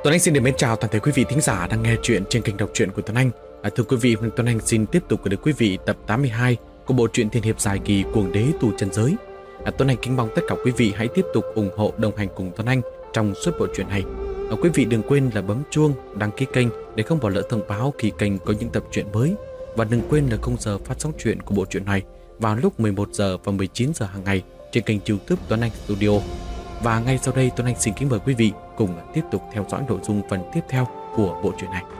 Tuấn Anh xin được mến chào toàn thể quý vị thính giả đang nghe chuyện trên kênh đọc truyện của Tuấn Anh. Thưa quý vị, Tuấn Anh xin tiếp tục gửi đến quý vị tập 82 của bộ truyện tiên hiệp dài kỳ Cuồng Đế Tù Chân Giới. Tuấn Anh kính mong tất cả quý vị hãy tiếp tục ủng hộ đồng hành cùng Tuấn Anh trong suốt bộ truyện này. Quý vị đừng quên là bấm chuông, đăng ký kênh để không bỏ lỡ thông báo khi kênh có những tập truyện mới. Và đừng quên là khung giờ phát sóng truyện của bộ truyện này vào lúc 11 giờ và 19 giờ hàng ngày trên kênh YouTube Tuấn Anh Studio. Và ngay sau đây Tuấn Anh xin kính mời quý vị cùng tiếp tục theo dõi nội dung phần tiếp theo của bộ truyện này.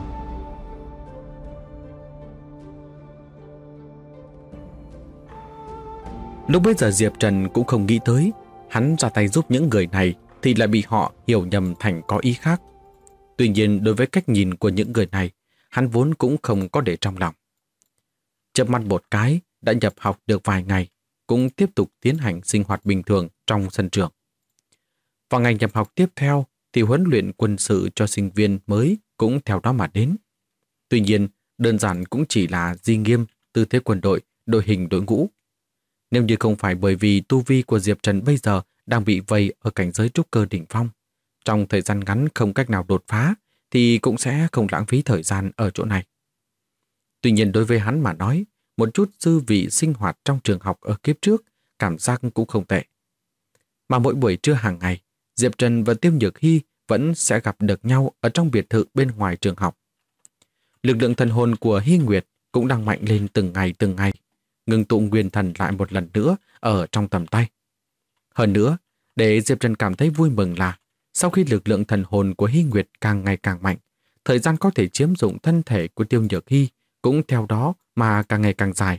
Lúc bấy giờ Diệp Trần cũng không nghĩ tới hắn ra tay giúp những người này thì lại bị họ hiểu nhầm thành có ý khác. Tuy nhiên đối với cách nhìn của những người này, hắn vốn cũng không có để trong lòng. Chớp mắt một cái đã nhập học được vài ngày, cũng tiếp tục tiến hành sinh hoạt bình thường trong sân trường. Vào ngày nhập học tiếp theo thì huấn luyện quân sự cho sinh viên mới cũng theo đó mà đến. Tuy nhiên, đơn giản cũng chỉ là di nghiêm, tư thế quân đội, đội hình đội ngũ. Nếu như không phải bởi vì tu vi của Diệp Trần bây giờ đang bị vây ở cảnh giới trúc cơ đỉnh phong, trong thời gian ngắn không cách nào đột phá thì cũng sẽ không lãng phí thời gian ở chỗ này. Tuy nhiên đối với hắn mà nói, một chút dư vị sinh hoạt trong trường học ở kiếp trước cảm giác cũng không tệ. Mà mỗi buổi trưa hàng ngày, Diệp Trần và Tiêu Nhược Hy vẫn sẽ gặp được nhau ở trong biệt thự bên ngoài trường học. Lực lượng thần hồn của Hy Nguyệt cũng đang mạnh lên từng ngày, ngừng tụ nguyên thần lại một lần nữa ở trong tầm tay. Hơn nữa, để Diệp Trần cảm thấy vui mừng là sau khi lực lượng thần hồn của Hy Nguyệt càng ngày càng mạnh, thời gian có thể chiếm dụng thân thể của Tiêu Nhược Hy cũng theo đó mà càng ngày càng dài.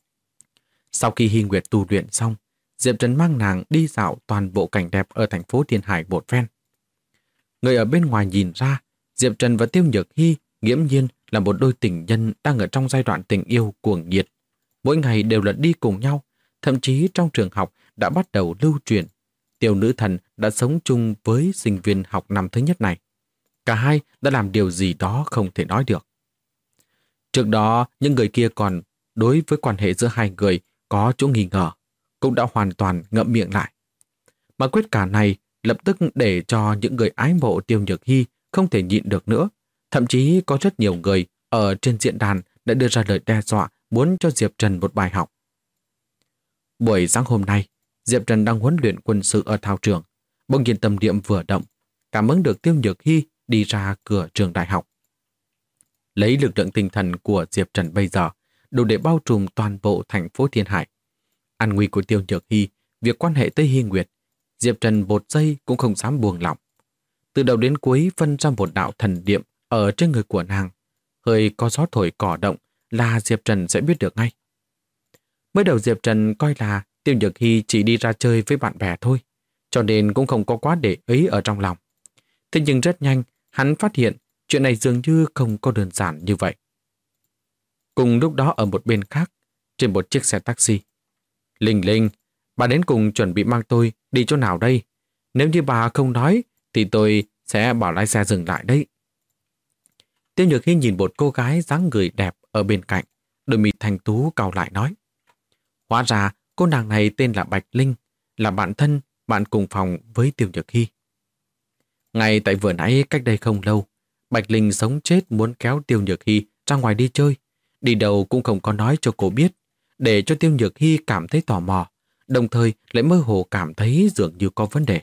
Sau khi Hy Nguyệt tu luyện xong, Diệp Trần mang nàng đi dạo toàn bộ cảnh đẹp ở thành phố Thiên Hải một phen. Người ở bên ngoài nhìn ra, Diệp Trần và Tiêu Nhược Hy nghiễm nhiên là một đôi tình nhân đang ở trong giai đoạn tình yêu cuồng nhiệt. Mỗi ngày đều là đi cùng nhau, thậm chí trong trường học đã bắt đầu lưu truyền. Tiểu nữ thần đã sống chung với sinh viên học năm thứ nhất này. Cả hai đã làm điều gì đó không thể nói được. Trước đó, những người kia còn đối với quan hệ giữa hai người có chỗ nghi ngờ, cũng đã hoàn toàn ngậm miệng lại. Mà quyết cả này lập tức để cho những người ái mộ Tiêu Nhược Hy không thể nhịn được nữa. Thậm chí có rất nhiều người ở trên diễn đàn đã đưa ra lời đe dọa muốn cho Diệp Trần một bài học. Buổi sáng hôm nay, Diệp Trần đang huấn luyện quân sự ở thao trường. Bỗng nhiên tâm niệm vừa động, cảm ứng được Tiêu Nhược Hy đi ra cửa trường đại học. Lấy lực lượng tinh thần của Diệp Trần bây giờ, đủ để bao trùm toàn bộ thành phố Thiên Hải. An nguy của Tiêu Nhược Hy, việc quan hệ tới Hy Nguyệt, Diệp Trần một giây cũng không dám buông lỏng. Từ đầu đến cuối phân ra một đạo thần niệm ở trên người của nàng. Hơi có gió thổi cỏ động là Diệp Trần sẽ biết được ngay. Mới đầu Diệp Trần coi là Tiêu Nhược Hy chỉ đi ra chơi với bạn bè thôi, cho nên cũng không có quá để ý ở trong lòng. Thế nhưng rất nhanh, hắn phát hiện chuyện này dường như không có đơn giản như vậy. Cùng lúc đó ở một bên khác, trên một chiếc xe taxi. Linh Linh, bà đến cùng chuẩn bị mang tôi đi chỗ nào đây? Nếu như bà không nói, thì tôi sẽ bảo lái xe dừng lại đấy. Tiêu Nhược Hy nhìn một cô gái dáng người đẹp ở bên cạnh, đôi mi thanh tú cau lại nói. Hóa ra cô nàng này tên là Bạch Linh, là bạn thân, bạn cùng phòng với Tiêu Nhược Hy. Ngay tại vừa nãy cách đây không lâu, Bạch Linh sống chết muốn kéo Tiêu Nhược Hy ra ngoài đi chơi, đi đâu cũng không có nói cho cô biết, để cho Tiêu Nhược Hy cảm thấy tò mò, đồng thời lại mơ hồ cảm thấy dường như có vấn đề.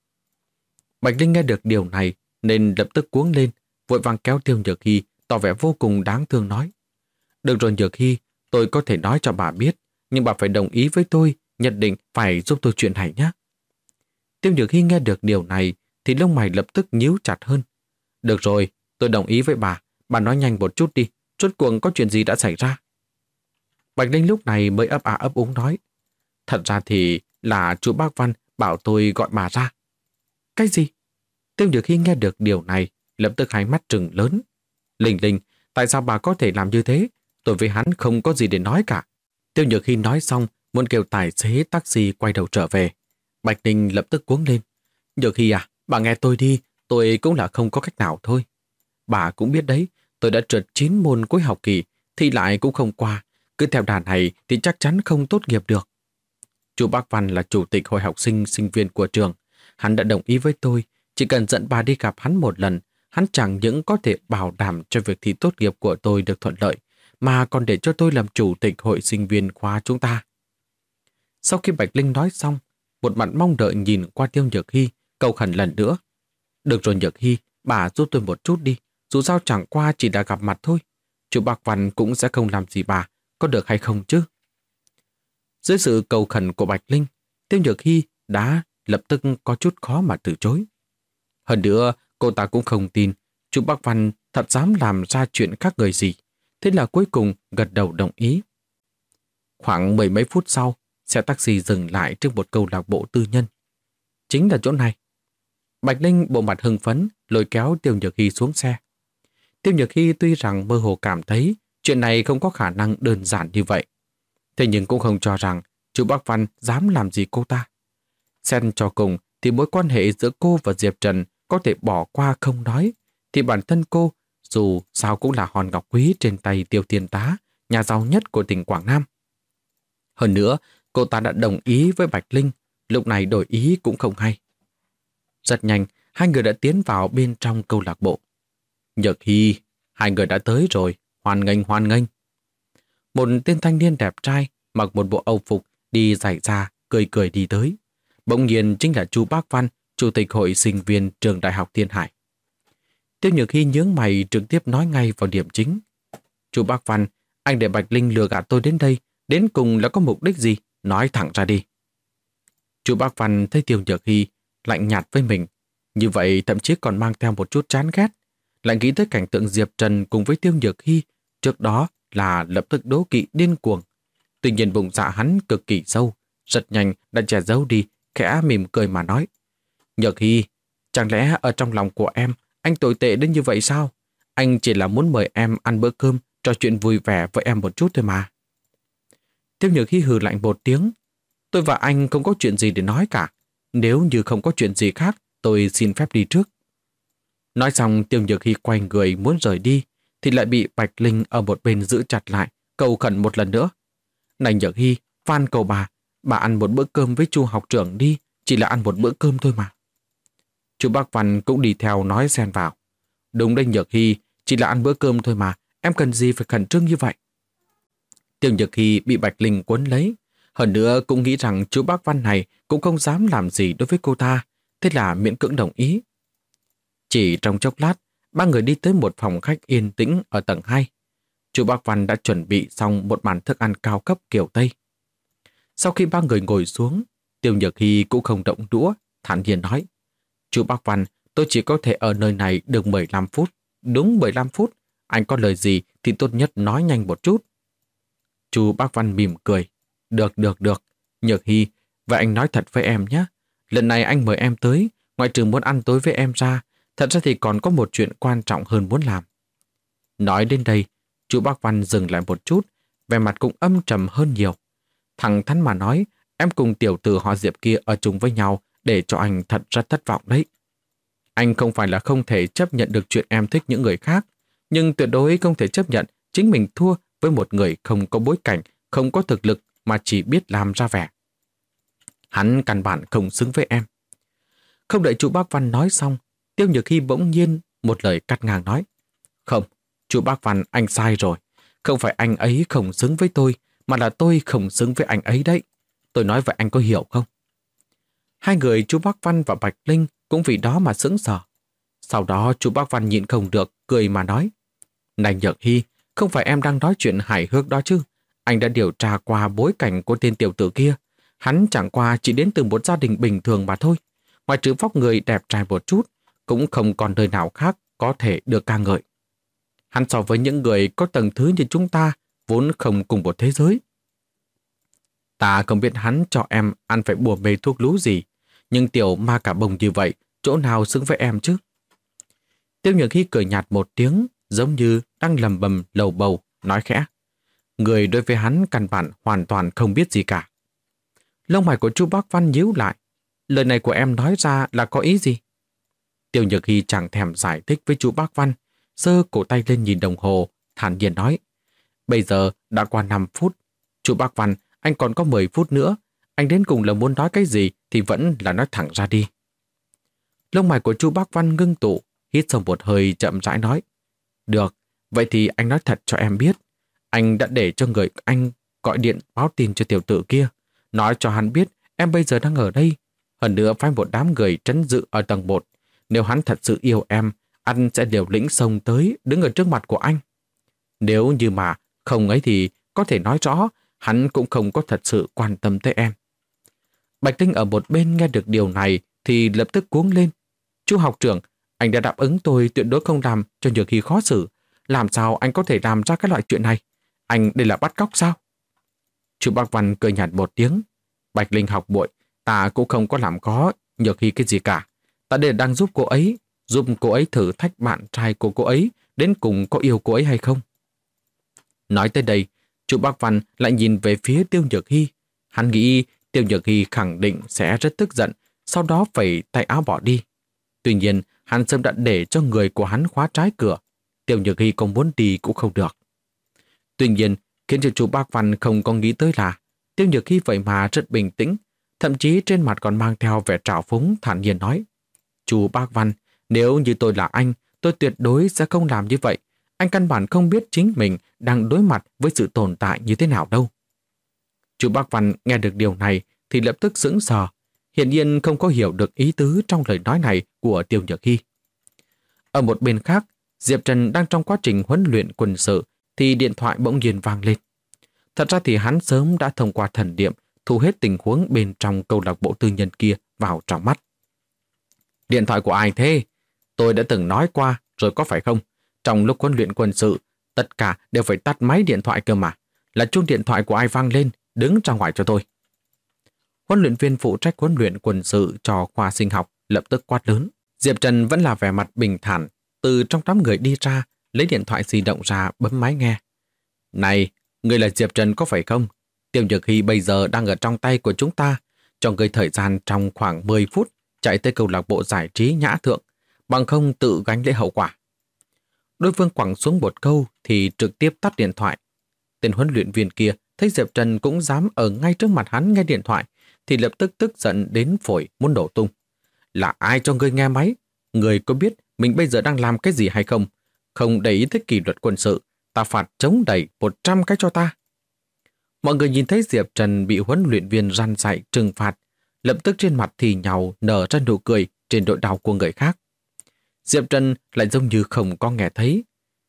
Bạch Linh nghe được điều này nên lập tức cuống lên, vội vàng kéo Tiêu Nhược Hy, tỏ vẻ vô cùng đáng thương nói. Được rồi Nhược Hy, tôi có thể nói cho bà biết, nhưng bà phải đồng ý với tôi, nhất định phải giúp tôi chuyện này nhé. Tiêu Nhược Hy nghe được điều này thì lông mày lập tức nhíu chặt hơn. Được rồi, tôi đồng ý với bà nói nhanh một chút đi, rốt cuộc có chuyện gì đã xảy ra? Bạch Linh lúc này mới ấp ấp úng nói. Thật ra thì là chú Bác Văn bảo tôi gọi bà ra. Cái gì? Tiêu Nhược Hy nghe được điều này, lập tức hai mắt trừng lớn. Linh Linh, tại sao bà có thể làm như thế? Tôi với hắn không có gì để nói cả. Tiêu Nhược Hy nói xong, muốn kêu tài xế taxi quay đầu trở về. Bạch Linh lập tức cuống lên. Nhược Hy à, bà nghe tôi đi, tôi cũng là không có cách nào thôi. Bà cũng biết đấy, tôi đã trượt 9 môn cuối học kỳ, thi lại cũng không qua. Cứ theo đà này thì chắc chắn không tốt nghiệp được. Chú Bác Văn là chủ tịch hội học sinh sinh viên của trường. Hắn đã đồng ý với tôi, Chỉ cần dẫn bà đi gặp hắn một lần, hắn chẳng những có thể bảo đảm cho việc thi tốt nghiệp của tôi được thuận lợi, mà còn để cho tôi làm chủ tịch hội sinh viên khóa chúng ta. Sau khi Bạch Linh nói xong, một mặt mong đợi nhìn qua Tiêu Nhược Hy, cầu khẩn lần nữa. Được rồi Nhược Hy, bà giúp tôi một chút đi, dù sao chẳng qua chỉ đã gặp mặt thôi. Chú Bác Văn cũng sẽ không làm gì bà, có được hay không chứ? Dưới sự cầu khẩn của Bạch Linh, Tiêu Nhược Hy đã lập tức có chút khó mà từ chối. Hơn nữa, cô ta cũng không tin chú Bác Văn thật dám làm ra chuyện khác người gì. Thế là cuối cùng gật đầu đồng ý. Khoảng mười mấy phút sau, xe taxi dừng lại trước một câu lạc bộ tư nhân. Chính là chỗ này. Bạch Linh bộ mặt hưng phấn lôi kéo Tiêu Nhược Hy xuống xe. Tiêu Nhược Hy tuy rằng mơ hồ cảm thấy chuyện này không có khả năng đơn giản như vậy, thế nhưng cũng không cho rằng chú Bác Văn dám làm gì cô ta. Xét cho cùng thì mối quan hệ giữa cô và Diệp Trần có thể bỏ qua không nói, thì bản thân cô dù sao cũng là hòn ngọc quý trên tay Tiêu Thiên Tá, nhà giàu nhất của tỉnh Quảng Nam. Hơn nữa, cô ta đã đồng ý với Bạch Linh, lúc này đổi ý cũng không hay. Rất nhanh, hai người đã tiến vào bên trong câu lạc bộ. Nhược Hy, hai người đã tới rồi, hoan nghênh hoan nghênh. Một tên thanh niên đẹp trai mặc một bộ âu phục đi giày da, cười cười đi tới. Bỗng nhiên chính là chú Bác Văn, chủ tịch hội sinh viên trường Đại học Thiên Hải. Tiêu Nhược Hy nhướng mày trực tiếp nói ngay vào điểm chính. Chú Bác Văn, anh để Bạch Linh lừa gạt tôi đến đây, đến cùng là có mục đích gì? Nói thẳng ra đi. Chú Bác Văn thấy Tiêu Nhược Hy lạnh nhạt với mình, như vậy thậm chí còn mang theo một chút chán ghét. Lại nghĩ tới cảnh tượng Diệp Trần cùng với Tiêu Nhược Hy trước đó là lập tức đố kỵ điên cuồng. Tuy nhiên bụng dạ hắn cực kỳ sâu, rất nhanh đã che giấu đi, khẽ mỉm cười mà nói. Nhược Hy, chẳng lẽ ở trong lòng của em anh tồi tệ đến như vậy sao? Anh chỉ là muốn mời em ăn bữa cơm, trò chuyện vui vẻ với em một chút thôi mà. Tiêu Nhược Hy hừ lạnh một tiếng. Tôi và anh không có chuyện gì để nói cả. Nếu như không có chuyện gì khác, tôi xin phép đi trước. Nói xong Tiêu Nhược Hy quay người muốn rời đi, thì lại bị Bạch Linh ở một bên giữ chặt lại, cầu khẩn một lần nữa. Này Nhược Hy, van cầu bà ăn một bữa cơm với chu học trưởng đi, chỉ là ăn một bữa cơm thôi mà. Chú Bác Văn cũng đi theo nói xen vào. Đúng đấy Nhược Hy, chỉ là ăn bữa cơm thôi mà, em cần gì phải khẩn trương như vậy? Tiêu Nhược Hy bị Bạch Linh cuốn lấy, hơn nữa cũng nghĩ rằng chú Bác Văn này cũng không dám làm gì đối với cô ta, thế là miễn cưỡng đồng ý. Chỉ trong chốc lát, ba người đi tới một phòng khách yên tĩnh ở tầng 2. Chú Bác Văn đã chuẩn bị xong một bàn thức ăn cao cấp kiểu Tây. Sau khi ba người ngồi xuống, Tiêu Nhược Hy cũng không động đũa, thản nhiên nói. Chú Bác Văn, tôi chỉ có thể ở nơi này được 15 phút. Đúng 15 phút, anh có lời gì thì tốt nhất nói nhanh một chút. Chú Bác Văn mỉm cười. Được. Nhược Hy, vậy anh nói thật với em nhé. Lần này anh mời em tới, ngoại trừ muốn ăn tối với em ra, thật ra thì còn có một chuyện quan trọng hơn muốn làm. Nói đến đây, chú Bác Văn dừng lại một chút, vẻ mặt cũng âm trầm hơn nhiều. Thẳng thắn mà nói, em cùng tiểu tử họ Diệp kia ở chung với nhau để cho anh thật rất thất vọng đấy. Anh không phải là không thể chấp nhận được chuyện em thích những người khác, nhưng tuyệt đối không thể chấp nhận chính mình thua với một người không có bối cảnh, không có thực lực mà chỉ biết làm ra vẻ. Hắn căn bản không xứng với em. Không đợi chú Bác Văn nói xong, Tiêu Nhược Hy bỗng nhiên một lời cắt ngang nói. Không, chú Bác Văn anh sai rồi. Không phải anh ấy không xứng với tôi, mà là tôi không xứng với anh ấy đấy. Tôi nói vậy anh có hiểu không? Hai người chú Bác Văn và Bạch Linh cũng vì đó mà sững sờ. Sau đó chú Bác Văn nhịn không được, cười mà nói. Này Nhược Hy, không phải em đang nói chuyện hài hước đó chứ. Anh đã điều tra qua bối cảnh của tên tiểu tử kia. Hắn chẳng qua chỉ đến từ một gia đình bình thường mà thôi. Ngoài trừ vóc người đẹp trai một chút, cũng không còn nơi nào khác có thể được ca ngợi. Hắn so với những người có tầng thứ như chúng ta vốn không cùng một thế giới. Ta không biết hắn cho em ăn phải bùa mê thuốc lú gì, nhưng tiểu ma cả bồng như vậy, chỗ nào xứng với em chứ? Tiêu Nhược Hy cười nhạt một tiếng, giống như đang lầm bầm lầu bầu, nói khẽ. Người đối với hắn căn bản hoàn toàn không biết gì cả. Lông mày của chú Bác Văn nhíu lại. Lời này của em nói ra là có ý gì? Tiêu Nhược Hy chẳng thèm giải thích với chú Bác Văn, giơ cổ tay lên nhìn đồng hồ, thản nhiên nói. Bây giờ đã qua 5 phút. Chú Bác Văn, anh còn có 10 phút nữa. Anh đến cùng là muốn nói cái gì thì vẫn là nói thẳng ra đi. Lông mày của Chu Bác Văn ngưng tụ, hít sâu một hơi chậm rãi nói. Được, vậy thì anh nói thật cho em biết. Anh đã để cho người anh gọi điện báo tin cho tiểu tử kia, nói cho hắn biết em bây giờ đang ở đây. Hơn nữa phái một đám người trấn giữ ở tầng 1. Nếu hắn thật sự yêu em, anh sẽ liều lĩnh xông tới đứng ở trước mặt của anh. Nếu như mà không ấy thì có thể nói rõ hắn cũng không có thật sự quan tâm tới em. Bạch Tinh ở một bên nghe được điều này thì lập tức cuống lên. Chú học trưởng, anh đã đáp ứng tôi tuyệt đối không làm cho Nhược Hy khó xử. Làm sao anh có thể làm ra cái loại chuyện này? Anh đây là bắt cóc sao? Chú Bác Văn cười nhạt một tiếng. Bạch Linh học muội, ta cũng không có làm khó Nhược Hy cái gì cả. Ta đây đang giúp cô ấy thử thách bạn trai của cô ấy đến cùng có yêu cô ấy hay không. Nói tới đây, chú Bác Văn lại nhìn về phía Tiêu Nhược Hy. Hắn nghĩ Tiêu Nhược Hy khẳng định sẽ rất tức giận, sau đó phải tay áo bỏ đi. Tuy nhiên, hắn sớm đã để cho người của hắn khóa trái cửa. Tiêu Nhược Hy không muốn đi cũng không được. Tuy nhiên, khiến cho chú Bác Văn không có nghĩ tới là Tiêu Nhược Hy vậy mà rất bình tĩnh, thậm chí trên mặt còn mang theo vẻ trào phúng thản nhiên nói. Chú Bác Văn, nếu như tôi là anh, tôi tuyệt đối sẽ không làm như vậy. Anh căn bản không biết chính mình đang đối mặt với sự tồn tại như thế nào đâu. Chú Bác Văn nghe được điều này thì lập tức sững sờ, hiển nhiên không có hiểu được ý tứ trong lời nói này của Tiêu Nhược Hy. Ở một bên khác, Diệp Trần đang trong quá trình huấn luyện quân sự thì điện thoại bỗng nhiên vang lên. Thật ra thì hắn sớm đã thông qua thần niệm thu hết tình huống bên trong câu lạc bộ tư nhân kia vào trong mắt. Điện thoại của ai thế? Tôi đã từng nói qua rồi có phải không? Trong lúc huấn luyện quân sự, tất cả đều phải tắt máy điện thoại cơ mà. Là chuông điện thoại của ai vang lên, đứng ra ngoài cho tôi. Huấn luyện viên phụ trách huấn luyện quân sự cho khoa sinh học lập tức quát lớn. Diệp Trần vẫn là vẻ mặt bình thản, từ trong đám người đi ra, lấy điện thoại di động ra bấm máy nghe. Này, người là Diệp Trần có phải không? Tiêu Nhược Hy bây giờ đang ở trong tay của chúng ta, cho người thời gian trong khoảng 10 phút chạy tới câu lạc bộ giải trí Nhã Thượng, bằng không tự gánh lấy hậu quả. Đối phương quẳng xuống một câu thì trực tiếp tắt điện thoại. Tên huấn luyện viên kia thấy Diệp Trần cũng dám ở ngay trước mặt hắn nghe điện thoại thì lập tức tức giận đến phổi muốn nổ tung. Là ai cho ngươi nghe máy? Ngươi có biết mình bây giờ đang làm cái gì hay không? Không để ý tới kỷ luật quân sự, ta phạt chống đẩy 100 cái cho ta. Mọi người nhìn thấy Diệp Trần bị huấn luyện viên răn dạy trừng phạt, lập tức trên mặt thì nhàu nở ra nụ cười trên nỗi đau của người khác. Diệp Trần lại giống như không có nghe thấy.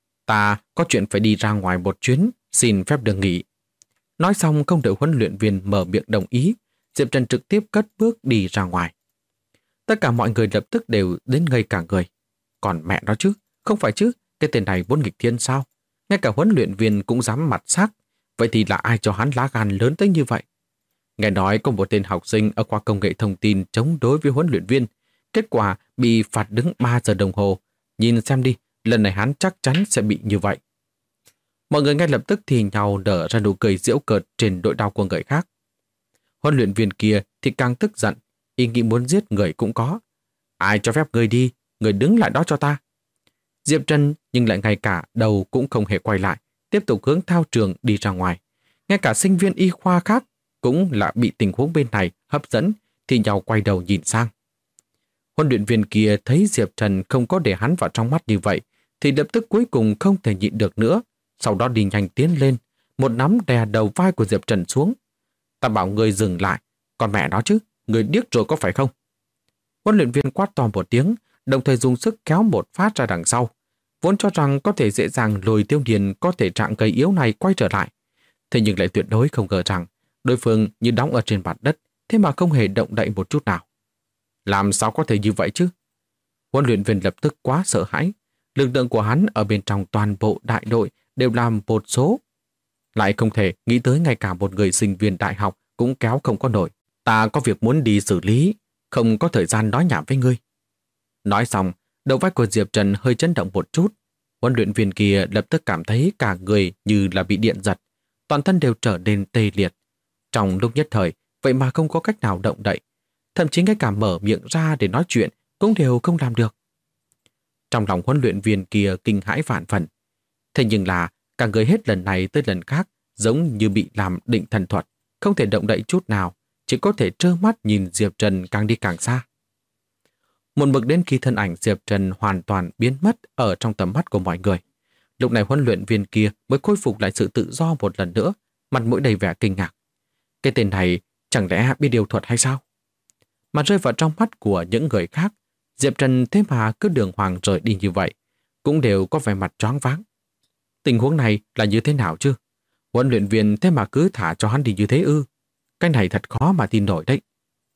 Ta có chuyện phải đi ra ngoài một chuyến, xin phép được nghỉ. Nói xong không đợi huấn luyện viên mở miệng đồng ý, Diệp Trần trực tiếp cất bước đi ra ngoài. Tất cả mọi người lập tức đều đến ngây cả người. Còn mẹ nó chứ, không phải chứ, cái tên này vốn nghịch thiên sao? Ngay cả huấn luyện viên cũng dám mặt xác. Vậy thì là ai cho hắn lá gan lớn tới như vậy? Nghe nói có một tên học sinh ở khoa công nghệ thông tin chống đối với huấn luyện viên. Kết quả bị phạt đứng 3 giờ đồng hồ. Nhìn xem đi, lần này hắn chắc chắn sẽ bị như vậy. Mọi người ngay lập tức thì nhào nở ra nụ cười giễu cợt trên nỗi đau của người khác. Huấn luyện viên kia thì càng tức giận, ý nghĩ muốn giết người cũng có. Ai cho phép người đi, người đứng lại đó cho ta. Diệp Trần nhưng lại ngay cả đầu cũng không hề quay lại, tiếp tục hướng thao trường đi ra ngoài. Ngay cả sinh viên y khoa khác cũng là bị tình huống bên này hấp dẫn thì nhau quay đầu nhìn sang. Huấn luyện viên kia thấy Diệp Trần không có để hắn vào trong mắt như vậy thì lập tức cuối cùng không thể nhịn được nữa, sau đó đi nhanh tiến lên, một nắm đè đầu vai của Diệp Trần xuống. Ta bảo người dừng lại, còn mẹ nó chứ, người điếc rồi có phải không? Huấn luyện viên quát to một tiếng, đồng thời dùng sức kéo một phát ra đằng sau. Vốn cho rằng có thể dễ dàng lôi Tiêu Điền có thể trạng gầy yếu này quay trở lại. Thế nhưng lại tuyệt đối không ngờ rằng đối phương như đóng ở trên mặt đất, thế mà không hề động đậy một chút nào. Làm sao có thể như vậy chứ? Huấn luyện viên lập tức quá sợ hãi. Lực lượng của hắn ở bên trong toàn bộ đại đội đều làm một số. Lại không thể nghĩ tới ngay cả một người sinh viên đại học cũng kéo không có nổi. Ta có việc muốn đi xử lý, không có thời gian nói nhảm với ngươi. Nói xong, đầu vai của Diệp Trần hơi chấn động một chút. Huấn luyện viên kia lập tức cảm thấy cả người như là bị điện giật. Toàn thân đều trở nên tê liệt. Trong lúc nhất thời, vậy mà không có cách nào động đậy. Thậm chí ngay cả mở miệng ra để nói chuyện cũng đều không làm được. Trong lòng huấn luyện viên kia kinh hãi vạn phần. Thế nhưng là cả người hết lần này tới lần khác giống như bị làm định thần thuật, không thể động đậy chút nào, chỉ có thể trơ mắt nhìn Diệp Trần càng đi càng xa. một mực đến khi thân ảnh Diệp Trần hoàn toàn biến mất ở trong tầm mắt của mọi người. Lúc này huấn luyện viên kia mới khôi phục lại sự tự do một lần nữa, mặt mũi đầy vẻ kinh ngạc. Cái tên này chẳng lẽ biết điều thuật hay sao? Mà rơi vào trong mắt của những người khác, Diệp Trần thế mà cứ đường hoàng rời đi như vậy, cũng đều có vẻ mặt choáng váng. Tình huống này là như thế nào chứ? Huấn luyện viên thế mà cứ thả cho hắn đi như thế ư? Cái này thật khó mà tin nổi đấy.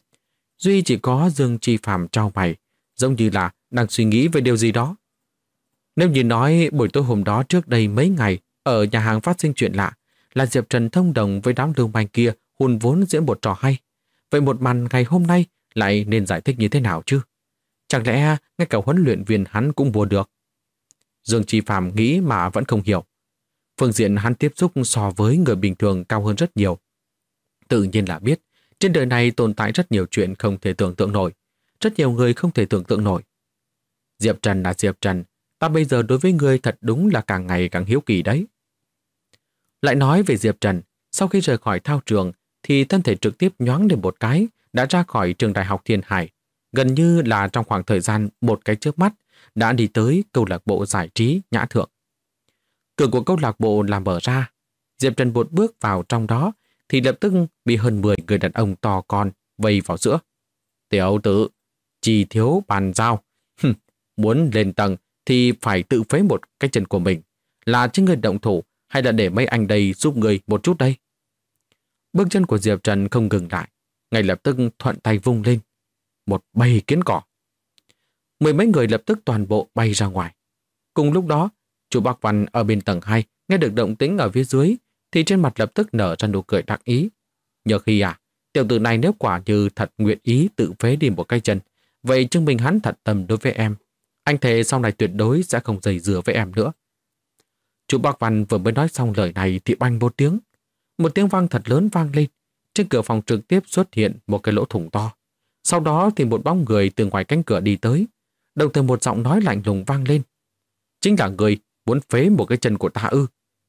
Duy chỉ có Dương Chi Phàm trao mày, giống như là đang suy nghĩ về điều gì đó. Nếu như nói buổi tối hôm đó trước đây mấy ngày ở nhà hàng phát sinh chuyện lạ, là Diệp Trần thông đồng với đám lưu manh kia hùn vốn diễn một trò hay, vậy một màn ngày hôm nay lại nên giải thích như thế nào chứ? Chẳng lẽ ngay cả huấn luyện viên hắn cũng mua được? Dương Chi Phàm nghĩ mà vẫn không hiểu. Phương diện hắn tiếp xúc so với người bình thường cao hơn rất nhiều. Tự nhiên là biết, trên đời này tồn tại rất nhiều chuyện không thể tưởng tượng nổi. Rất nhiều người không thể tưởng tượng nổi. Diệp Trần là Diệp Trần, ta bây giờ đối với ngươi thật đúng là càng ngày càng hiếu kỳ đấy. Lại nói về Diệp Trần, sau khi rời khỏi thao trường thì thân thể trực tiếp nhoáng lên một cái, đã ra khỏi trường đại học Thiên Hải. Gần như là trong khoảng thời gian một cái chớp mắt, đã đi tới câu lạc bộ giải trí Nhã Thượng. Cửa của câu lạc bộ làm mở ra. Diệp Trần một bước vào trong đó thì lập tức bị hơn 10 người đàn ông to con vây vào giữa. Tiểu tử, chỉ thiếu bàn giao. Muốn lên tầng thì phải tự phế một cái chân của mình. Là chính người động thủ hay là để mấy anh đây giúp người một chút đây? Bước chân của Diệp Trần không ngừng lại. Ngay lập tức thuận tay vung lên. Một bầy kiến cỏ. 10 mấy người lập tức toàn bộ bay ra ngoài. Cùng lúc đó, chú Bác Văn ở bên tầng 2 nghe được động tĩnh ở phía dưới thì trên mặt lập tức nở ra nụ cười đắc ý. Nhờ khi tiểu tử này nếu quả như thật nguyện ý tự phế đi một cái chân, vậy chứng minh hắn thật tâm đối với em. Anh thề sau này tuyệt đối sẽ không giày dừa với em nữa. Chú Bác Văn vừa mới nói xong lời này thì oanh một tiếng. Một tiếng vang thật lớn vang lên. Trên cửa phòng trực tiếp xuất hiện một cái lỗ thủng to. Sau đó thì một bóng người từ ngoài cánh cửa đi tới. Đồng thời một giọng nói lạnh lùng vang lên. Chính là người muốn phế một cái chân của ta ư?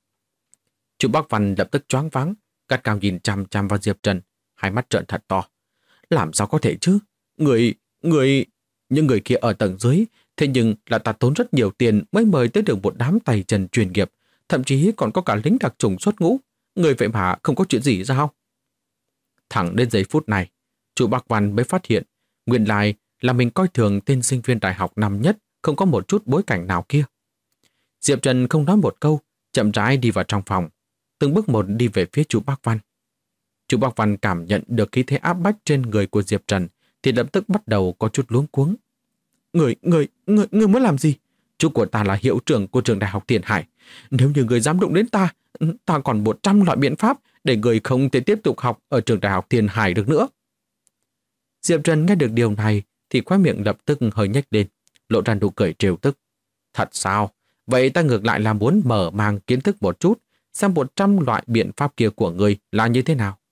Chú Bác Văn lập tức choáng váng, gắt cao nhìn chằm chằm vào Diệp Trần, hai mắt trợn thật to. Làm sao có thể chứ? Những người kia ở tầng dưới, thế nhưng là ta tốn rất nhiều tiền mới mời tới được một đám tay chân chuyên nghiệp, thậm chí còn có cả lính đặc chủng xuất ngũ. Người vậy mà không có chuyện gì sao? Thẳng đến giây phút này, chú Bác Văn mới phát hiện, nguyên lai là mình coi thường tên sinh viên đại học năm nhất, không có một chút bối cảnh nào kia. Diệp Trần không nói một câu, chậm rãi đi vào trong phòng, từng bước một đi về phía chú Bác Văn. Chú Bác Văn cảm nhận được khí thế áp bách trên người của Diệp Trần thì lập tức bắt đầu có chút luống cuống. Người muốn làm gì? Chú của ta là hiệu trưởng của trường đại học Tiền Hải. Nếu như người dám đụng đến ta, ta còn 100 loại biện pháp để người không thể tiếp tục học ở trường đại học Tiền Hải được nữa. Diệp Trần nghe được điều này thì khóe miệng lập tức hơi nhếch lên, lộ ra nụ cười trêu tức. Thật sao? Vậy ta ngược lại là muốn mở mang kiến thức một chút, xem 100 loại biện pháp kia của người là như thế nào.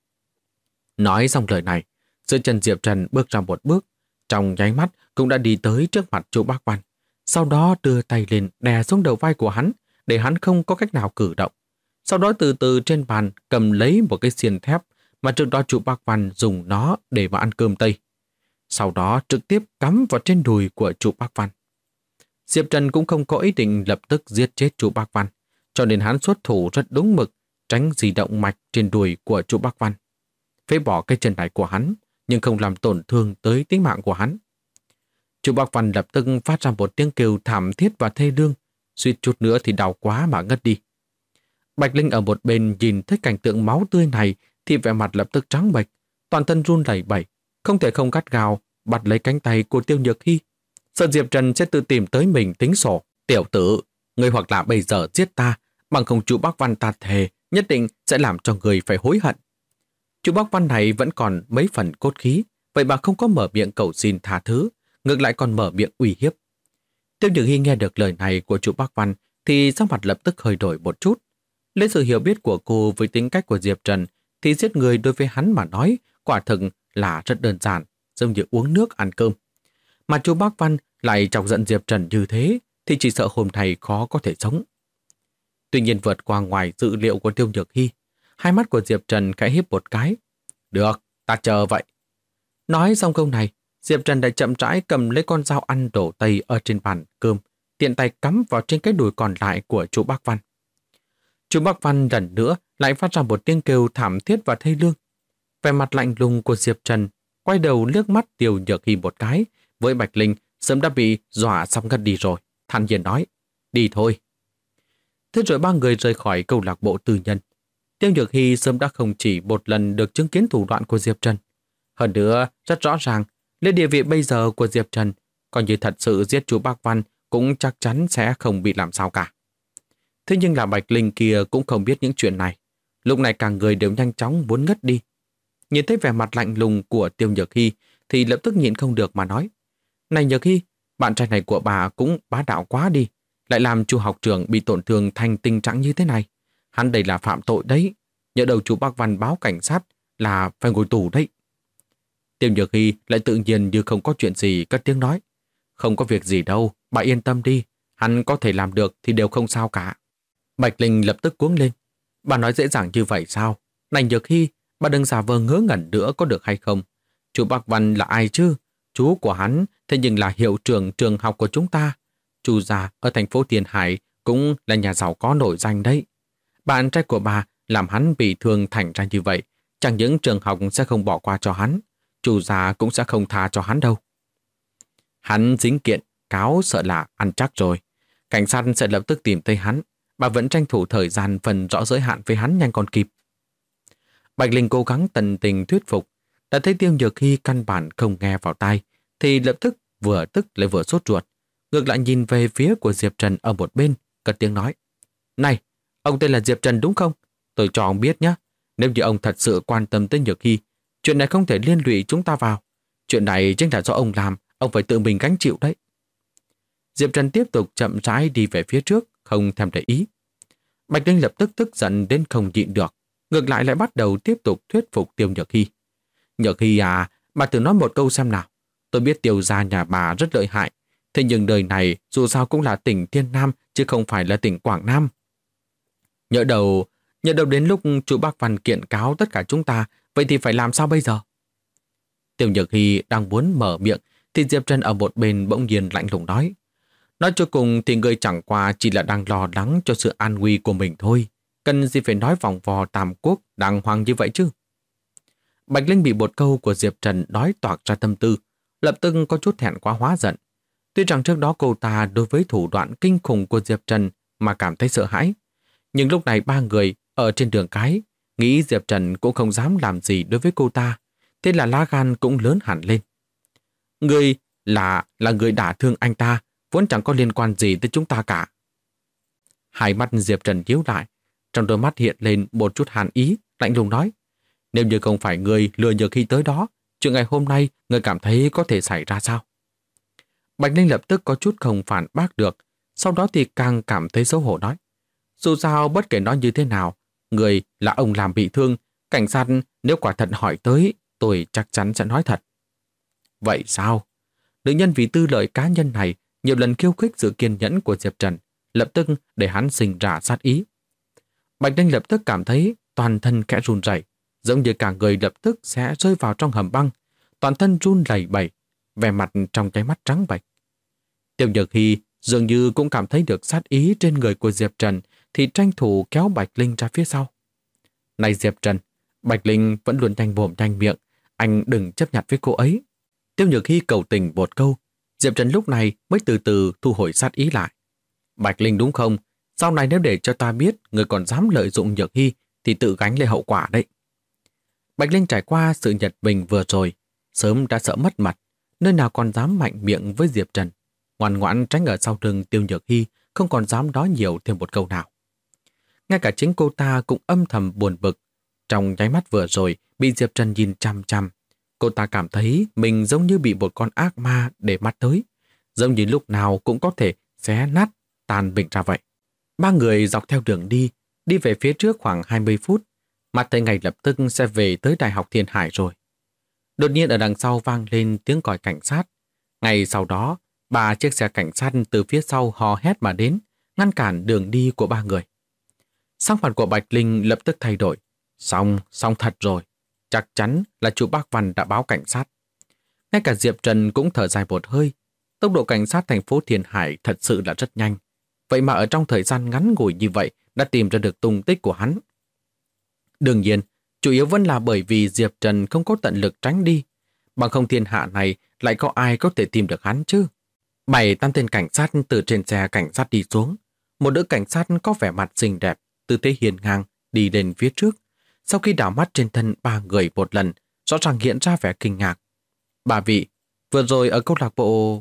Nói xong lời này, dưới chân Diệp Trần bước ra một bước, trong nháy mắt cũng đã đi tới trước mặt chú Bác Văn. Sau đó đưa tay lên đè xuống đầu vai của hắn, để hắn không có cách nào cử động. Sau đó từ từ trên bàn cầm lấy một cái xiên thép mà trước đó chú Bác Văn dùng nó để mà ăn cơm tây. Sau đó trực tiếp cắm vào trên đùi của chú Bác Văn. Diệp Trần cũng không có ý định lập tức giết chết chú Bác Văn, cho nên hắn xuất thủ rất đúng mực, tránh di động mạch trên đùi của chú Bác Văn. Phế bỏ cái chân này của hắn, nhưng không làm tổn thương tới tính mạng của hắn. Chú Bác Văn lập tức phát ra một tiếng kêu thảm thiết và thê lương, suýt chút nữa thì đau quá mà ngất đi. Bạch Linh ở một bên nhìn thấy cảnh tượng máu tươi này thì vẻ mặt lập tức trắng bệch, toàn thân run lẩy bẩy, không thể không gắt gao bắt lấy cánh tay của Tiêu Nhược Hy. Sợ Diệp Trần sẽ tự tìm tới mình tính sổ. Tiểu tử, ngươi hoặc là bây giờ giết ta, bằng không chú Bác Văn ta thề nhất định sẽ làm cho người phải hối hận. Chú Bác Văn này vẫn còn mấy phần cốt khí, vậy mà không có mở miệng cầu xin tha thứ, ngược lại còn mở miệng uy hiếp. Tiêu Nhược Hy nghe được lời này của chú Bác Văn thì sắc mặt lập tức hơi đổi một chút. Lấy sự hiểu biết của cô với tính cách của Diệp Trần thì giết người đối với hắn mà nói quả thực là rất đơn giản, giống như uống nước ăn cơm. Mà chú Bác Văn lại chọc giận Diệp Trần như thế thì chỉ sợ hôm nay khó có thể sống. Tuy nhiên vượt qua ngoài dự liệu của Tiêu Nhược Hy, hai mắt của Diệp Trần khẽ híp một cái. Được, ta chờ vậy. Nói xong câu này, Diệp Trần đã chậm rãi cầm lấy con dao ăn đổ tây ở trên bàn cơm, tiện tay cắm vào trên cái đùi còn lại của chú Bác Văn. Chú Bác Văn lần nữa lại phát ra một tiếng kêu thảm thiết và thê lương. Vẻ mặt lạnh lùng của Diệp Trần quay đầu liếc mắt Tiêu Nhược Hy một cái, với Bạch Linh sớm đã bị dọa xong ngất đi rồi, thản nhiên nói, đi thôi. Thế rồi ba người rời khỏi câu lạc bộ tư nhân. Tiêu Nhược Hy sớm đã không chỉ một lần được chứng kiến thủ đoạn của Diệp Trần. Hơn nữa, rất rõ ràng, lấy địa vị bây giờ của Diệp Trần, coi như thật sự giết chú Bác Văn cũng chắc chắn sẽ không bị làm sao cả. Thế nhưng là Bạch Linh kia cũng không biết những chuyện này. Lúc này cả người đều nhanh chóng muốn ngất đi. Nhìn thấy vẻ mặt lạnh lùng của Tiêu Nhược Hy thì lập tức nhịn không được mà nói, này Nhược Hy, bạn trai này của bà cũng bá đạo quá đi, lại làm chú học trưởng bị tổn thương thành tình trạng như thế này. Hắn đây là phạm tội đấy, nhỡ đầu chú Bác Văn báo cảnh sát là phải ngồi tù đấy. Tiêu Nhược Hy lại tự nhiên như không có chuyện gì cất tiếng nói, không có việc gì đâu, bà yên tâm đi, hắn có thể làm được thì đều không sao cả. Bạch Linh lập tức cuống lên, bà nói dễ dàng như vậy sao? Này Nhược Hy, bà đừng giả vờ ngớ ngẩn nữa có được hay không? Chú Bác Văn là ai chứ? Chú của hắn thế nhưng là hiệu trưởng trường học của chúng ta. Chú già ở thành phố Tiền Hải cũng là nhà giàu có nổi danh đấy. Bạn trai của bà làm hắn bị thương thành ra như vậy, chẳng những trường học sẽ không bỏ qua cho hắn, chủ già cũng sẽ không tha cho hắn đâu. Hắn dính kiện, cáo sợ là ăn chắc rồi. Cảnh sát sẽ lập tức tìm thấy hắn. Bà vẫn tranh thủ thời gian phần rõ giới hạn với hắn nhanh còn kịp. Bạch Linh cố gắng tận tình thuyết phục, đã thấy Tiêu Nhược Hy căn bản không nghe vào tai, thì lập tức vừa tức lại vừa sốt ruột. Ngược lại nhìn về phía của Diệp Trần ở một bên, cất tiếng nói, này, ông tên là Diệp Trần đúng không? Tôi cho ông biết nhé, nếu như ông thật sự quan tâm tới Nhược Hy, chuyện này không thể liên lụy chúng ta vào. Chuyện này chính là do ông làm, ông phải tự mình gánh chịu đấy. Diệp Trần tiếp tục chậm rãi đi về phía trước, không thèm để ý. Bạch Linh lập tức tức giận đến không nhịn được, ngược lại lại bắt đầu tiếp tục thuyết phục Tiêu Nhược Hy. Nhược Hy à, bà thử nói một câu xem nào. Tôi biết Tiêu gia nhà bà rất lợi hại, thế nhưng đời này dù sao cũng là tỉnh Thiên Nam chứ không phải là tỉnh Quảng Nam. Nhỡ đầu đến lúc chú Bác Văn kiện cáo tất cả chúng ta, vậy thì phải làm sao bây giờ? Tiêu Nhược Hy đang muốn mở miệng thì Diệp Trần ở một bên bỗng nhiên lạnh lùng nói cho cùng thì người chẳng qua chỉ là đang lo lắng cho sự an nguy của mình thôi. Cần gì phải nói vòng vò tam quốc đàng hoàng như vậy chứ? Bạch Linh bị một câu của Diệp Trần nói toạc ra tâm tư, lập tức có chút thẹn quá hóa giận. Tuy rằng trước đó cô ta đối với thủ đoạn kinh khủng của Diệp Trần mà cảm thấy sợ hãi, nhưng lúc này ba người ở trên đường cái nghĩ Diệp Trần cũng không dám làm gì đối với cô ta, thế là lá gan cũng lớn hẳn lên. Người là người đả thương anh ta, vốn chẳng có liên quan gì tới chúng ta cả. Hai mắt Diệp Trần nhíu lại, trong đôi mắt hiện lên một chút hàn ý, lạnh lùng nói, nếu như không phải người lừa Nhược Hy tới đó, chuyện ngày hôm nay người cảm thấy có thể xảy ra sao? Bạch Linh lập tức có chút không phản bác được, sau đó thì càng cảm thấy xấu hổ nói, dù sao bất kể nói như thế nào, người là ông làm bị thương, cảnh sát nếu quả thật hỏi tới, tôi chắc chắn sẽ nói thật. Vậy sao? Nữ nhân vì tư lợi cá nhân này nhiều lần khiêu khích sự kiên nhẫn của Diệp Trần, lập tức để hắn sinh ra sát ý. Bạch Linh lập tức cảm thấy toàn thân khẽ run rẩy, giống như cả người lập tức sẽ rơi vào trong hầm băng, toàn thân run lẩy bẩy, vẻ mặt trong cái mắt trắng bệch. Tiêu Nhược Hy dường như cũng cảm thấy được sát ý trên người của Diệp Trần, thì tranh thủ kéo Bạch Linh ra phía sau. Này Diệp Trần, Bạch Linh vẫn luôn nhanh mồm nhanh miệng, anh đừng chấp nhặt với cô ấy. Tiêu Nhược Hy cầu tình một câu, Diệp Trần lúc này mới từ từ thu hồi sát ý lại. Bạch Linh đúng không? Sau này nếu để cho ta biết người còn dám lợi dụng Nhược Hy thì tự gánh lấy hậu quả đấy. Bạch Linh trải qua sự nhật bình vừa rồi, sớm đã sợ mất mặt, nơi nào còn dám mạnh miệng với Diệp Trần. Ngoan ngoãn tránh ở sau lưng Tiêu Nhược Hy, không còn dám nói nhiều thêm một câu nào. Ngay cả chính cô ta cũng âm thầm buồn bực. Trong nháy mắt vừa rồi bị Diệp Trần nhìn chăm chăm, cô ta cảm thấy mình giống như bị một con ác ma để mắt tới, giống như lúc nào cũng có thể xé nát tan bình ra vậy. Ba người dọc theo đường đi về phía trước khoảng 20 phút, mặt thấy ngày lập tức sẽ về tới Đại học Thiên Hải rồi. Đột nhiên ở đằng sau vang lên tiếng còi cảnh sát. Ngay sau đó, 3 chiếc xe cảnh sát từ phía sau hò hét mà đến, ngăn cản đường đi của ba người. Sắc mặt của Bạch Linh lập tức thay đổi. Xong thật rồi. Chắc chắn là chú Bác Văn đã báo cảnh sát. Ngay cả Diệp Trần cũng thở dài một hơi. Tốc độ cảnh sát thành phố Thiên Hải thật sự là rất nhanh. Vậy mà ở trong thời gian ngắn ngủi như vậy đã tìm ra được tung tích của hắn. Đương nhiên, chủ yếu vẫn là bởi vì Diệp Trần không có tận lực tránh đi. Bằng không thiên hạ này lại có ai có thể tìm được hắn chứ? 7-8 tên cảnh sát từ trên xe cảnh sát đi xuống. Một nữ cảnh sát có vẻ mặt xinh đẹp, tư thế hiền ngang đi lên phía trước. Sau khi đảo mắt trên thân 3 người một lần, rõ ràng hiện ra vẻ kinh ngạc. Bà vị, vừa rồi ở câu lạc bộ...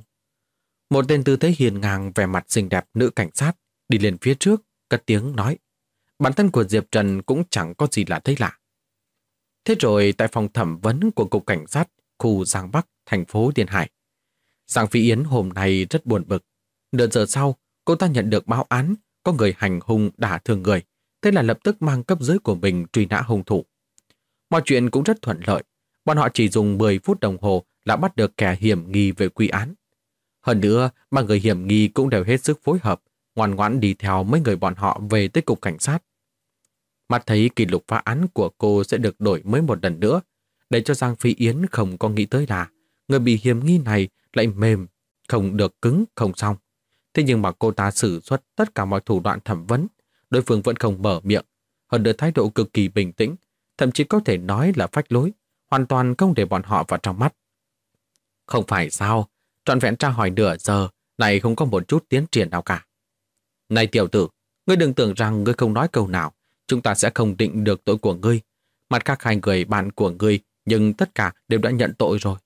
Một tên tư thế hiền ngang vẻ mặt xinh đẹp nữ cảnh sát đi lên phía trước, cất tiếng nói. Bản thân của Diệp Trần cũng chẳng có gì là thấy lạ. Thế rồi tại phòng thẩm vấn của Cục Cảnh sát khu Giang Bắc, thành phố Thiên Hải, Giang Phi Yến hôm nay rất buồn bực. Nửa giờ sau, cô ta nhận được báo án có người hành hung đả thương người, thế là lập tức mang cấp dưới của mình truy nã hung thủ. Mọi chuyện cũng rất thuận lợi, bọn họ chỉ dùng 10 phút đồng hồ đã bắt được kẻ hiểm nghi về quy án. Hơn nữa, ba người hiểm nghi cũng đều hết sức phối hợp, ngoan ngoãn đi theo mấy người bọn họ về tới Cục Cảnh sát. Mắt thấy kỷ lục phá án của cô sẽ được đổi mới một lần nữa, để cho Giang Phi Yến không có nghĩ tới là người bị hiểm nghi này lại mềm, không được cứng, không xong. Thế nhưng mà cô ta sử xuất tất cả mọi thủ đoạn thẩm vấn, đối phương vẫn không mở miệng, hơn nữa thái độ cực kỳ bình tĩnh, thậm chí có thể nói là phách lối, hoàn toàn không để bọn họ vào trong mắt. Không phải sao, trọn vẹn tra hỏi nửa giờ, này không có một chút tiến triển nào cả. Này tiểu tử, ngươi đừng tưởng rằng ngươi không nói câu nào, chúng ta sẽ không định được tội của ngươi. Mặt khác 2 người bạn của ngươi, nhưng tất cả đều đã nhận tội rồi.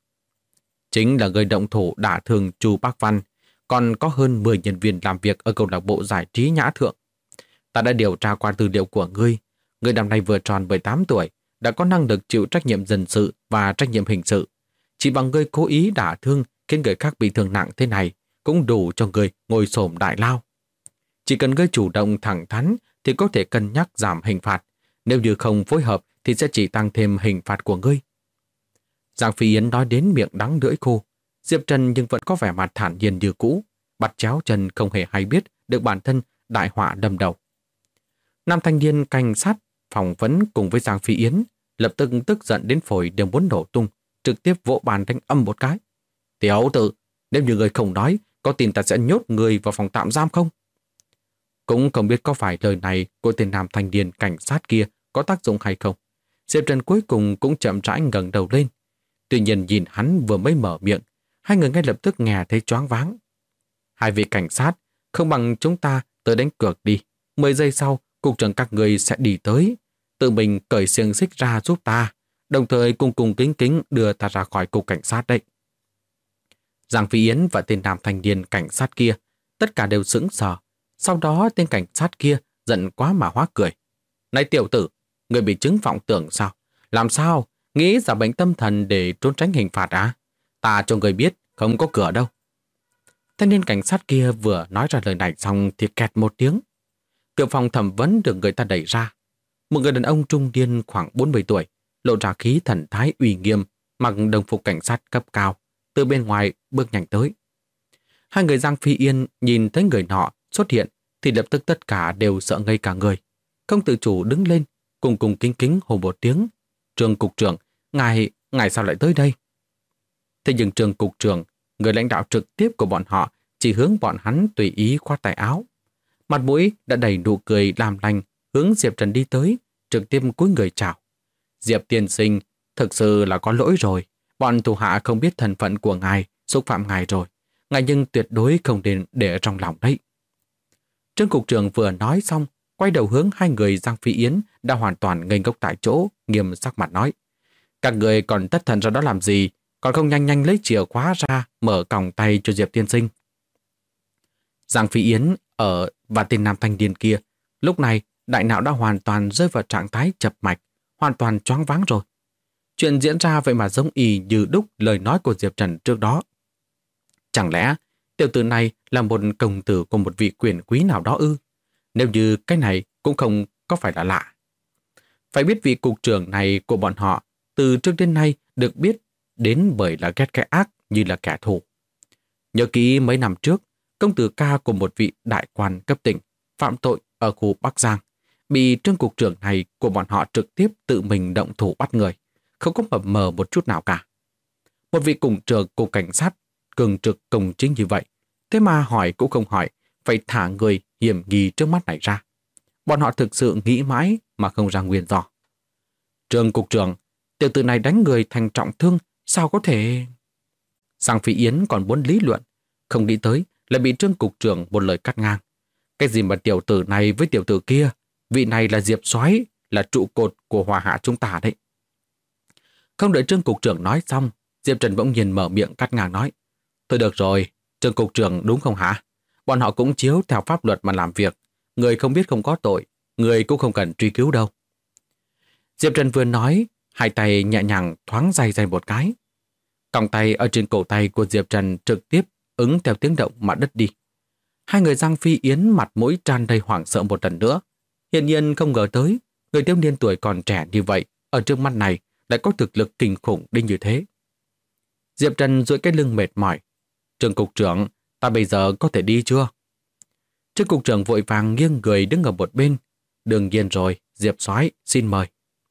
Chính là người động thủ đả thương Chu Bác Văn, còn có hơn 10 nhân viên làm việc ở câu lạc bộ giải trí Nhã Thượng. Ta đã điều tra qua tư liệu của ngươi. Ngươi năm nay vừa tròn 18 tuổi, đã có năng lực chịu trách nhiệm dân sự và trách nhiệm hình sự. Chỉ bằng ngươi cố ý đả thương khiến người khác bị thương nặng thế này, cũng đủ cho ngươi ngồi xổm đại lao. Chỉ cần ngươi chủ động thẳng thắn thì có thể cân nhắc giảm hình phạt. Nếu như không phối hợp thì sẽ chỉ tăng thêm hình phạt của ngươi. Giang Phi Yến nói đến miệng đắng lưỡi khô. Diệp Trần nhưng vẫn có vẻ mặt thản nhiên như cũ, bắt chéo chân không hề hay biết được bản thân đại họa đâm đầu. Nam thanh niên cảnh sát phỏng vấn cùng với Giang Phi Yến lập tức tức giận đến phổi đều muốn nổ tung, trực tiếp vỗ bàn đánh âm một cái. Tiểu tử, nếu như người không nói, có tin ta sẽ nhốt người vào phòng tạm giam không? Cũng không biết có phải lời này của tên nam thanh niên cảnh sát kia có tác dụng hay không. Diệp Trần cuối cùng cũng chậm rãi ngẩng đầu lên. Tuy nhiên nhìn hắn vừa mới mở miệng, 2 người ngay lập tức nghe thấy choáng váng. 2 vị cảnh sát, không bằng chúng ta tới đánh cược đi. 10 giây sau, cục trưởng các người sẽ đi tới. Tự mình cởi xiềng xích ra giúp ta, đồng thời cùng cùng kính kính đưa ta ra khỏi cục cảnh sát đấy. Giang Phi Yến và tên nam thanh niên cảnh sát kia, tất cả đều sững sờ. Sau đó tên cảnh sát kia giận quá mà hóa cười. Này tiểu tử, người bị chứng vọng tưởng sao? Làm sao? Nghĩ giả bệnh tâm thần để trốn tránh hình phạt à? Ta cho người biết, không có cửa đâu. Thanh niên cảnh sát kia vừa nói ra lời này xong thì kẹt một tiếng. Cửa phòng thẩm vấn được người ta đẩy ra. Một người đàn ông trung niên khoảng 40 tuổi, lộ ra khí thần thái uy nghiêm, mặc đồng phục cảnh sát cấp cao, từ bên ngoài bước nhanh tới. 2 người Giang Phi Yên nhìn thấy người nọ xuất hiện thì lập tức tất cả đều sợ ngây cả người. Không tự chủ đứng lên, cùng cùng kính kính hô một tiếng. Trương cục trưởng, ngài sao lại tới đây? Thế nhưng Trương cục trưởng, người lãnh đạo trực tiếp của bọn họ, chỉ hướng bọn hắn tùy ý khoát tay áo. Mặt mũi đã đầy nụ cười làm lành, hướng Diệp Trần đi tới, trực tiếp cúi người chào. Diệp tiên sinh, thực sự là có lỗi rồi. Bọn thủ hạ không biết thân phận của ngài, xúc phạm ngài rồi. Ngài nhưng tuyệt đối không nên để ở trong lòng đấy. Trương cục trưởng vừa nói xong, quay đầu hướng 2 người Giang Phi Yến đã hoàn toàn ngây ngốc tại chỗ, nghiêm sắc mặt nói. Các người còn tất thần ra đó làm gì, còn không nhanh nhanh lấy chìa khóa ra, mở còng tay cho Diệp tiên sinh. Giang Phi Yến và tên nam thanh niên kia, lúc này đại não đã hoàn toàn rơi vào trạng thái chập mạch, hoàn toàn choáng váng rồi. Chuyện diễn ra vậy mà giống y như đúc lời nói của Diệp Trần trước đó. Chẳng lẽ tiểu tử này là một công tử của một vị quyền quý nào đó ư? Nếu như cái này cũng không có phải là lạ. Phải biết vị cục trưởng này của bọn họ từ trước đến nay được biết đến bởi là ghét cái ác như là kẻ thù. Nhớ kỹ mấy năm trước, công tử ca của một vị đại quan cấp tỉnh phạm tội ở khu Bắc Giang, bị trương cục trưởng này của bọn họ trực tiếp tự mình động thủ bắt người, không có mập mờ một chút nào cả. Một vị cục trưởng cục cảnh sát cường trực công chính như vậy, thế mà hỏi cũng không hỏi, phải thả người hiểm nghi trước mắt này ra. Bọn họ thực sự nghĩ mãi mà không ra nguyên do. Trương cục trưởng, tiểu tử này đánh người thành trọng thương, sao có thể... Giang Phi Yến còn muốn lý luận, không nghĩ tới lại bị Trương cục trưởng một lời cắt ngang. Cái gì mà tiểu tử này với tiểu tử kia, vị này là Diệp Soái, là trụ cột của Hòa Hạ chúng ta đấy. Không đợi Trương cục trưởng nói xong, Diệp Trần bỗng nhiên mở miệng cắt ngang nói: Thôi được rồi, Trương cục trưởng đúng không hả? Bọn họ cũng chiếu theo pháp luật mà làm việc, người không biết không có tội, người cũng không cần truy cứu đâu. Diệp Trần vừa nói, hai tay nhẹ nhàng thoáng day day một cái. Còng tay ở trên cổ tay của Diệp Trần trực tiếp ứng theo tiếng động mà đứt đi. Hai người Giang Phi Yến mặt mũi tràn đầy hoảng sợ một lần nữa. Hiển nhiên không ngờ tới, người thiếu niên tuổi còn trẻ như vậy, ở trước mắt này lại có thực lực kinh khủng đến như thế. Diệp Trần duỗi cái lưng mệt mỏi. Trương cục trưởng, ta bây giờ có thể đi chưa? Trương cục trưởng vội vàng nghiêng người đứng ở một bên. Đương nhiên rồi, Diệp Soái xin mời.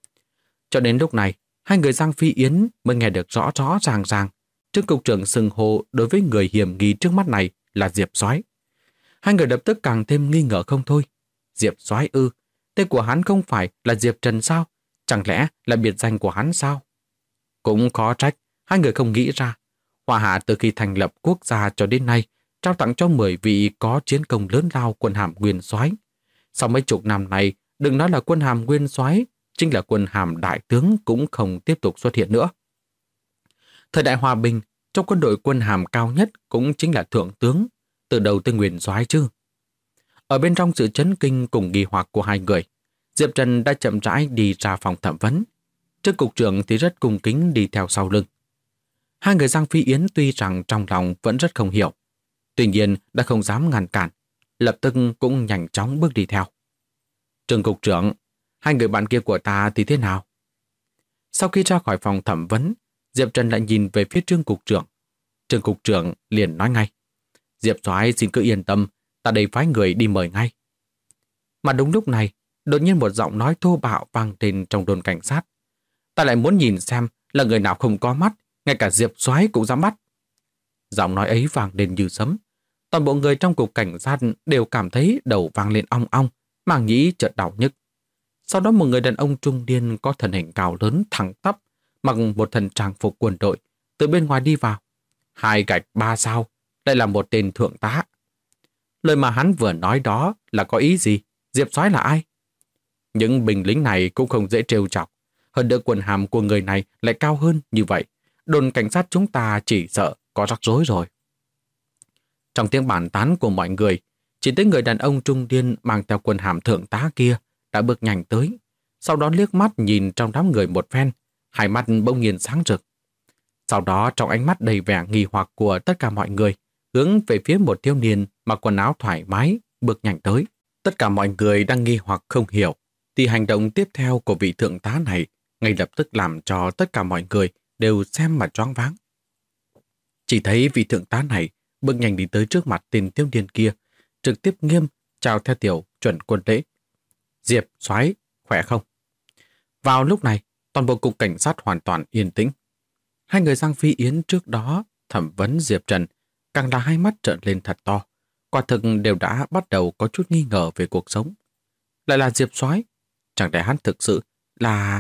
Cho đến lúc này, hai người Giang Phi Yến mới nghe được rõ rõ ràng ràng. Trương cục trưởng xưng hô đối với người hiểm nghi trước mắt này là Diệp Soái. Hai người lập tức càng thêm nghi ngờ không thôi. Diệp Soái ư? Tên của hắn không phải là Diệp Trần sao? Chẳng lẽ là biệt danh của hắn sao? Cũng khó trách, hai người không nghĩ ra. Hòa Hạ từ khi thành lập quốc gia cho đến nay, trao tặng cho 10 vị có chiến công lớn lao quân hàm nguyên soái. Sau mấy chục năm này, đừng nói là quân hàm nguyên soái, chính là quân hàm đại tướng cũng không tiếp tục xuất hiện nữa. Thời đại hòa bình, trong quân đội quân hàm cao nhất cũng chính là thượng tướng, từ đầu tới nguyên soái chứ. Ở bên trong sự chấn kinh cùng nghi hoặc của hai người, Diệp Trần đã chậm rãi đi ra phòng thẩm vấn. Trương cục trưởng thì rất cung kính đi theo sau lưng. Hai người Giang Phi Yến tuy rằng trong lòng vẫn rất không hiểu, tuy nhiên đã không dám ngăn cản, lập tức cũng nhanh chóng bước đi theo. Trương cục trưởng, hai người bạn kia của ta thì thế nào? Sau khi ra khỏi phòng thẩm vấn, Diệp Trần lại nhìn về phía Trương cục trưởng. Trương cục trưởng liền nói ngay: Diệp Soái xin cứ yên tâm, ta đây phái người đi mời ngay. Mà đúng lúc này, đột nhiên một giọng nói thô bạo vang lên trong đồn cảnh sát. Ta lại muốn nhìn xem là người nào không có mắt, ngay cả Diệp Soái cũng dám bắt. Giọng nói ấy vang lên như sấm. Toàn bộ người trong cục cảnh sát đều cảm thấy đầu vang lên ong ong, màng nhĩ chợt đau nhức. Sau đó một người đàn ông trung niên có thân hình cao lớn thẳng tắp, mặc một thân trang phục quân đội, từ bên ngoài đi vào. 2 gạch 3 sao, lại là một tên thượng tá. Lời mà hắn vừa nói đó là có ý gì? Diệp Soái là ai? Những binh lính này cũng không dễ trêu chọc. Hơn nữa quần hàm của người này lại cao hơn như vậy. Đồn cảnh sát chúng ta chỉ sợ có rắc rối rồi. Trong tiếng bàn tán của mọi người, chỉ thấy người đàn ông trung niên mang theo quần hàm thượng tá kia đã bước nhanh tới. Sau đó liếc mắt nhìn trong đám người một phen, hai mắt bỗng nhiên sáng rực. Sau đó trong ánh mắt đầy vẻ nghi hoặc của tất cả mọi người, hướng về phía một thiếu niên mặc quần áo thoải mái, bước nhanh tới. Tất cả mọi người đang nghi hoặc không hiểu, thì hành động tiếp theo của vị thượng tá này ngay lập tức làm cho tất cả mọi người đều xem mà choáng váng. Chỉ thấy vị thượng tá này bước nhanh đi tới trước mặt tên thiếu niên kia, trực tiếp nghiêm chào theo kiểu chuẩn quân lễ. Diệp Soái khỏe không? Vào lúc này, toàn bộ cục cảnh sát hoàn toàn yên tĩnh. Hai người Giang Phi Yến trước đó thẩm vấn Diệp Trần càng là hai mắt trợn lên thật to. Quả thực đều đã bắt đầu có chút nghi ngờ về cuộc sống. Lại là Diệp Soái, chẳng lẽ hắn thực sự là...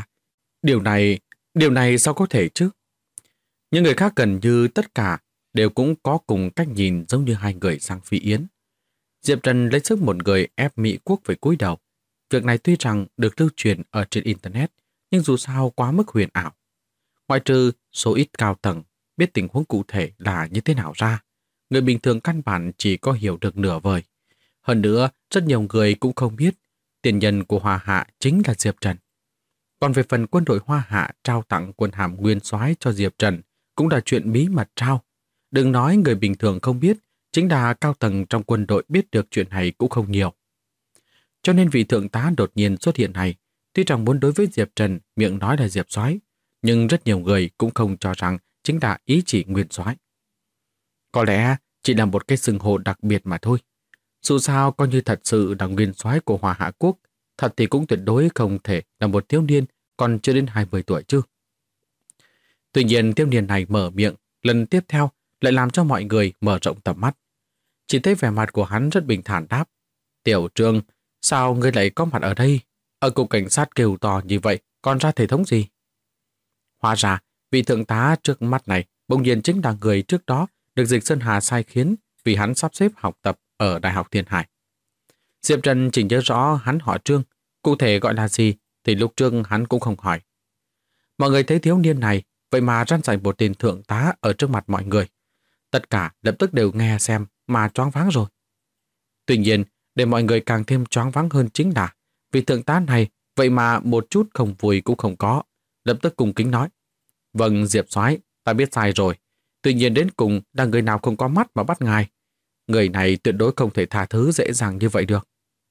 Điều này sao có thể chứ? Những người khác gần như tất cả đều cũng có cùng cách nhìn giống như hai người Giang Phi Yến. Diệp Trần lấy sức một người ép Mỹ Quốc phải cúi đầu. Việc này tuy rằng được lưu truyền ở trên Internet, nhưng dù sao quá mức huyền ảo. Ngoại trừ số ít cao tầng biết tình huống cụ thể là như thế nào ra, người bình thường căn bản chỉ có hiểu được nửa vời. Hơn nữa, rất nhiều người cũng không biết tiền nhân của Hoa Hạ chính là Diệp Trần. Còn về phần quân đội Hoa Hạ trao tặng quân hàm nguyên soái cho Diệp Trần cũng là chuyện bí mật trao. Đừng nói người bình thường không biết, chính là cao tầng trong quân đội biết được chuyện này cũng không nhiều. Cho nên vị thượng tá đột nhiên xuất hiện này, tuy rằng muốn đối với Diệp Trần miệng nói là Diệp Soái, nhưng rất nhiều người cũng không cho rằng chính là ý chỉ nguyên soái. Có lẽ chỉ là một cái xưng hô đặc biệt mà thôi. Dù sao coi như thật sự là nguyên soái của Hoa Hạ Quốc, thật thì cũng tuyệt đối không thể là một thiếu niên còn chưa đến 20 tuổi chứ. Tuy nhiên thiếu niên này mở miệng, lần tiếp theo lại làm cho mọi người mở rộng tầm mắt. Chỉ thấy vẻ mặt của hắn rất bình thản đáp: Tiểu Trương, sao ngươi lại có mặt ở đây? Ở cục cảnh sát kêu to như vậy, còn ra thể thống gì? Hóa ra, vị thượng tá trước mắt này bỗng nhiên chính là người trước đó được Dịch Sơn Hà sai khiến vì hắn sắp xếp học tập ở Đại học Thiên Hải. Diệp Trần chỉ nhớ rõ hắn họ Trương, cụ thể gọi là gì thì lúc trước hắn cũng không hỏi. Mọi người thấy thiếu niên này vậy mà răn dạy một tên thượng tá ở trước mặt mọi người. Tất cả lập tức đều nghe xem mà choáng váng rồi. Tuy nhiên, để mọi người càng thêm choáng váng hơn chính là vị thượng tá này vậy mà một chút không vui cũng không có, lập tức cung kính nói: Vâng, Diệp soái, ta biết sai rồi. Tuy nhiên đến cùng là người nào không có mắt mà bắt ngài. Người này tuyệt đối không thể tha thứ dễ dàng như vậy được.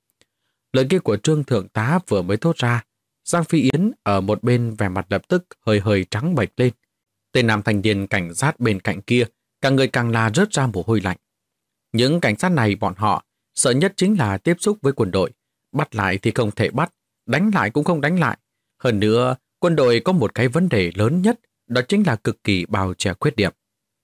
Lời kia của Trương thượng tá vừa mới thốt ra, Giang Phi Yến ở một bên vẻ mặt lập tức hơi hơi trắng bệch lên. Tên nam thanh niên cảnh sát bên cạnh kia, cả người càng là rớt ra mồ hôi lạnh. Những cảnh sát này bọn họ sợ nhất chính là tiếp xúc với quân đội. Bắt lại thì không thể bắt, đánh lại cũng không đánh lại. Hơn nữa, quân đội có một cái vấn đề lớn nhất, đó chính là cực kỳ bao che khuyết điểm.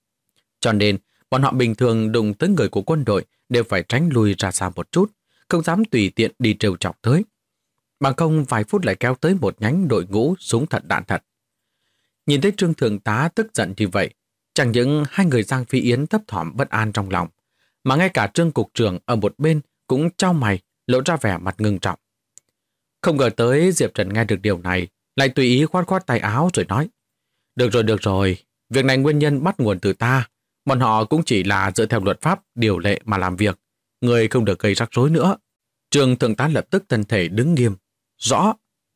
Cho nên, bọn họ bình thường đụng tới người của quân đội đều phải tránh lùi ra xa một chút, không dám tùy tiện đi trêu chọc tới. Bằng không vài phút lại kéo tới một nhánh đội ngũ súng thật đạn thật. Nhìn thấy Trương thượng tá tức giận như vậy, chẳng những hai người Giang Phi Yến thấp thỏm bất an trong lòng, mà ngay cả Trương cục trưởng ở một bên cũng chau mày, lộ ra vẻ mặt ngưng trọng. Không ngờ tới Diệp Trần nghe được điều này, lại tùy ý khoát khoát tay áo rồi nói: được rồi, việc này nguyên nhân bắt nguồn từ ta, bọn họ cũng chỉ là dựa theo luật pháp điều lệ mà làm việc, người không được gây rắc rối nữa. Trương thượng tá lập tức thân thể đứng nghiêm: Rõ.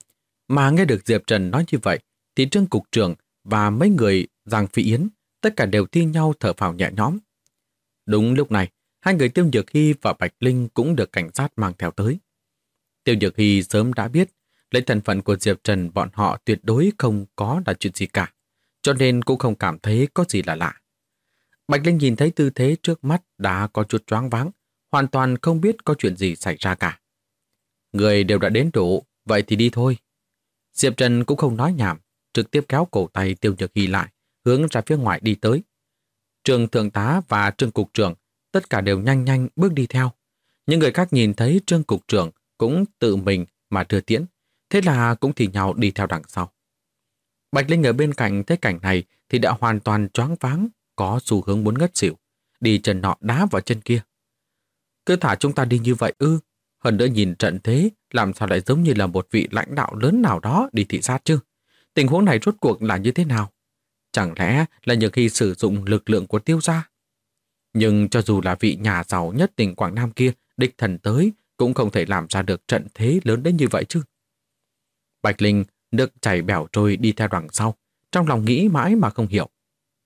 Mà nghe được Diệp Trần nói như vậy, thì Trương cục trưởng và mấy người Giang Phi Yến tất cả đều thi nhau thở phào nhẹ nhõm. Đúng lúc này, hai người Tiêu Nhược Hy và Bạch Linh cũng được cảnh sát mang theo tới. Tiêu Nhược Hy sớm đã biết lấy thân phận của Diệp Trần bọn họ tuyệt đối không có là chuyện gì cả, cho nên cũng không cảm thấy có gì là lạ. Bạch Linh nhìn thấy tư thế trước mắt đã có chút choáng váng, hoàn toàn không biết có chuyện gì xảy ra cả. Người đều đã đến đủ, vậy thì đi thôi. Diệp Trần cũng không nói nhảm, trực tiếp kéo cổ tay Tiêu Nhược Hy lại, hướng ra phía ngoài đi tới. Trương thượng tá và Trương cục trưởng tất cả đều nhanh nhanh bước đi theo. Những người khác nhìn thấy Trương cục trưởng cũng tự mình mà đưa tiễn, thế là cũng thì nhau đi theo đằng sau. Bạch Linh ở bên cạnh thấy cảnh này thì đã hoàn toàn choáng váng, có xu hướng muốn ngất xỉu, đi chân nọ đá vào chân kia. Cứ thả chúng ta đi như vậy ư? Hơn nữa nhìn trận thế, làm sao lại giống như là một vị lãnh đạo lớn nào đó đi thị sát chứ? Tình huống này rốt cuộc là như thế nào? Chẳng lẽ là những khi sử dụng lực lượng của Tiêu gia? Nhưng cho dù là vị nhà giàu nhất tỉnh Quảng Nam kia đích thần tới, cũng không thể làm ra được trận thế lớn đến như vậy chứ. Bạch Linh nước chảy bẻo trôi đi theo đằng sau, trong lòng nghĩ mãi mà không hiểu.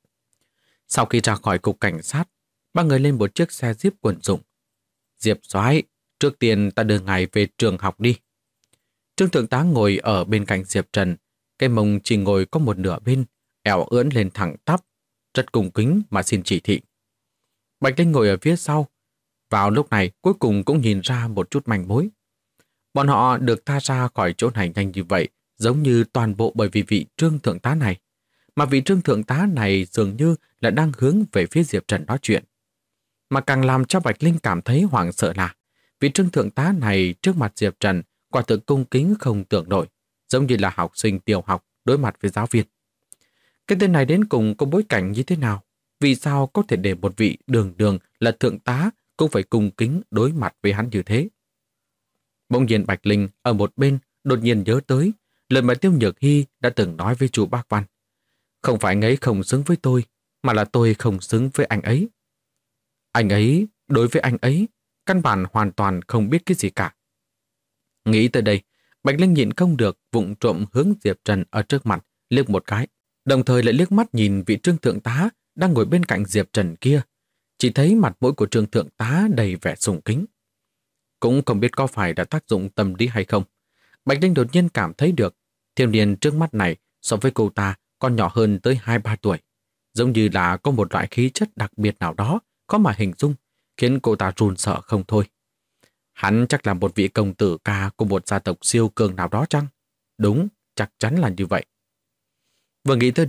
Sau khi ra khỏi cục cảnh sát, ba người lên một chiếc xe Jeep quân dụng. Diệp soái, trước tiên ta đưa ngài về trường học đi. Trương thượng tá ngồi ở bên cạnh Diệp Trần, cái mông chỉ ngồi có một nửa bên, eo ưỡn lên thẳng tắp, rất cung kính mà xin chỉ thị. Bạch Linh ngồi ở phía sau. Vào lúc này cuối cùng cũng nhìn ra một chút manh mối. Bọn họ được tha ra khỏi chỗ này nhanh như vậy, giống như toàn bộ bởi vì vị Trương thượng tá này. Mà vị Trương thượng tá này dường như là đang hướng về phía Diệp Trần nói chuyện. Mà càng làm cho Bạch Linh cảm thấy hoảng sợ là vị Trương thượng tá này trước mặt Diệp Trần quả thực cung kính không tưởng nổi, giống như là học sinh tiểu học đối mặt với giáo viên. Cái tên này đến cùng có bối cảnh như thế nào? Vì sao có thể để một vị đường đường là thượng tá cũng phải cung kính đối mặt với hắn như thế? Bỗng nhiên Bạch Linh ở một bên đột nhiên nhớ tới lời mà Tiêu Nhược Hy đã từng nói với chú Bác Văn. Không phải anh ấy không xứng với tôi, mà là tôi không xứng với anh ấy. Anh ấy, đối với anh ấy, căn bản hoàn toàn không biết cái gì cả. Nghĩ tới đây, Bạch Linh nhịn không được vụng trộm hướng Diệp Trần ở trước mặt liếc một cái, đồng thời lại liếc mắt nhìn vị Trương thượng tá đang ngồi bên cạnh Diệp Trần kia. Chỉ thấy mặt mũi của Trương thượng tá đầy vẻ sùng kính. Cũng không biết có phải đã tác dụng tâm lý hay không. Bạch Linh đột nhiên cảm thấy được thiếu niên trước mắt này so với cô ta còn nhỏ hơn tới 2-3 tuổi. Giống như là có một loại khí chất đặc biệt nào đó có mà hình dung, khiến cô ta run sợ không thôi. Hắn chắc là một vị công tử ca của một gia tộc siêu cường nào đó chăng? Đúng, chắc chắn là như vậy. Vừa nghĩ tới đây,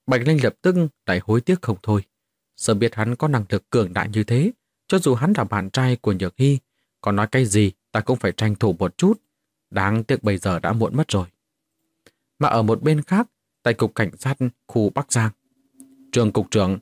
Bạch Linh lập tức lại hối tiếc không thôi. Sợ biết hắn có năng lực cường đại như thế, cho dù hắn là bạn trai của Nhược Hy, còn nói cái gì ta cũng phải tranh thủ một chút. Đáng tiếc bây giờ đã muộn mất rồi. Mà ở một bên khác, tại cục cảnh sát khu Bắc Giang, Trường cục trưởng,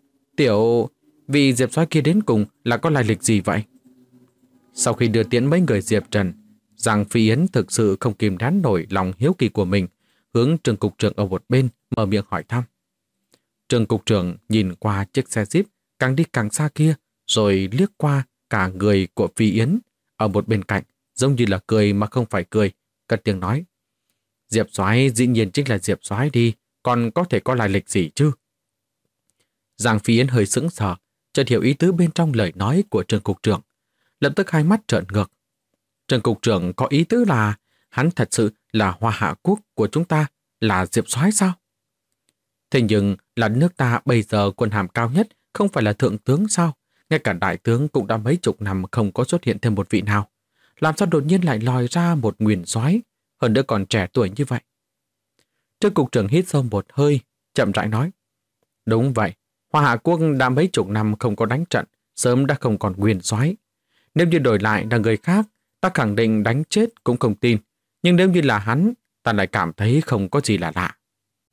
vì Diệp Soái kia đến cùng là có lai lịch gì vậy? Sau khi đưa tiễn mấy người Diệp Trần, Giang Phi Yến thực sự không kìm nén nổi lòng hiếu kỳ của mình, hướng Trường cục trưởng ở một bên mở miệng hỏi thăm. Trường cục trưởng nhìn qua chiếc xe Jeep càng đi càng xa kia, rồi liếc qua cả người của Phi Yến ở một bên cạnh, giống như là cười mà không phải cười, cất tiếng nói: Diệp Soái dĩ nhiên chính là Diệp Soái đi, còn có thể có lai lịch gì chứ? Giang Phi Yến hơi sững sờ, chợt hiểu ý tứ bên trong lời nói của Trường cục trưởng, lập tức hai mắt trợn ngược. Trường cục trưởng có ý tứ là hắn thật sự là Hoa Hạ Quốc của chúng ta, là Diệp Soái sao? Thế nhưng là nước ta bây giờ quân hàm cao nhất không phải là thượng tướng sao? Ngay cả đại tướng cũng đã mấy chục năm không có xuất hiện thêm một vị nào. Làm sao đột nhiên lại lòi ra một Nguyền Soái, hơn nữa còn trẻ tuổi như vậy? Trường cục trưởng hít sâu một hơi, chậm rãi nói: Đúng vậy, Hoa Hạ Quốc đã mấy chục năm không có đánh trận, sớm đã không còn Nguyền Soái. Nếu như đổi lại là người khác, ta khẳng định đánh chết cũng không tin. Nhưng nếu như là hắn, ta lại cảm thấy không có gì là lạ.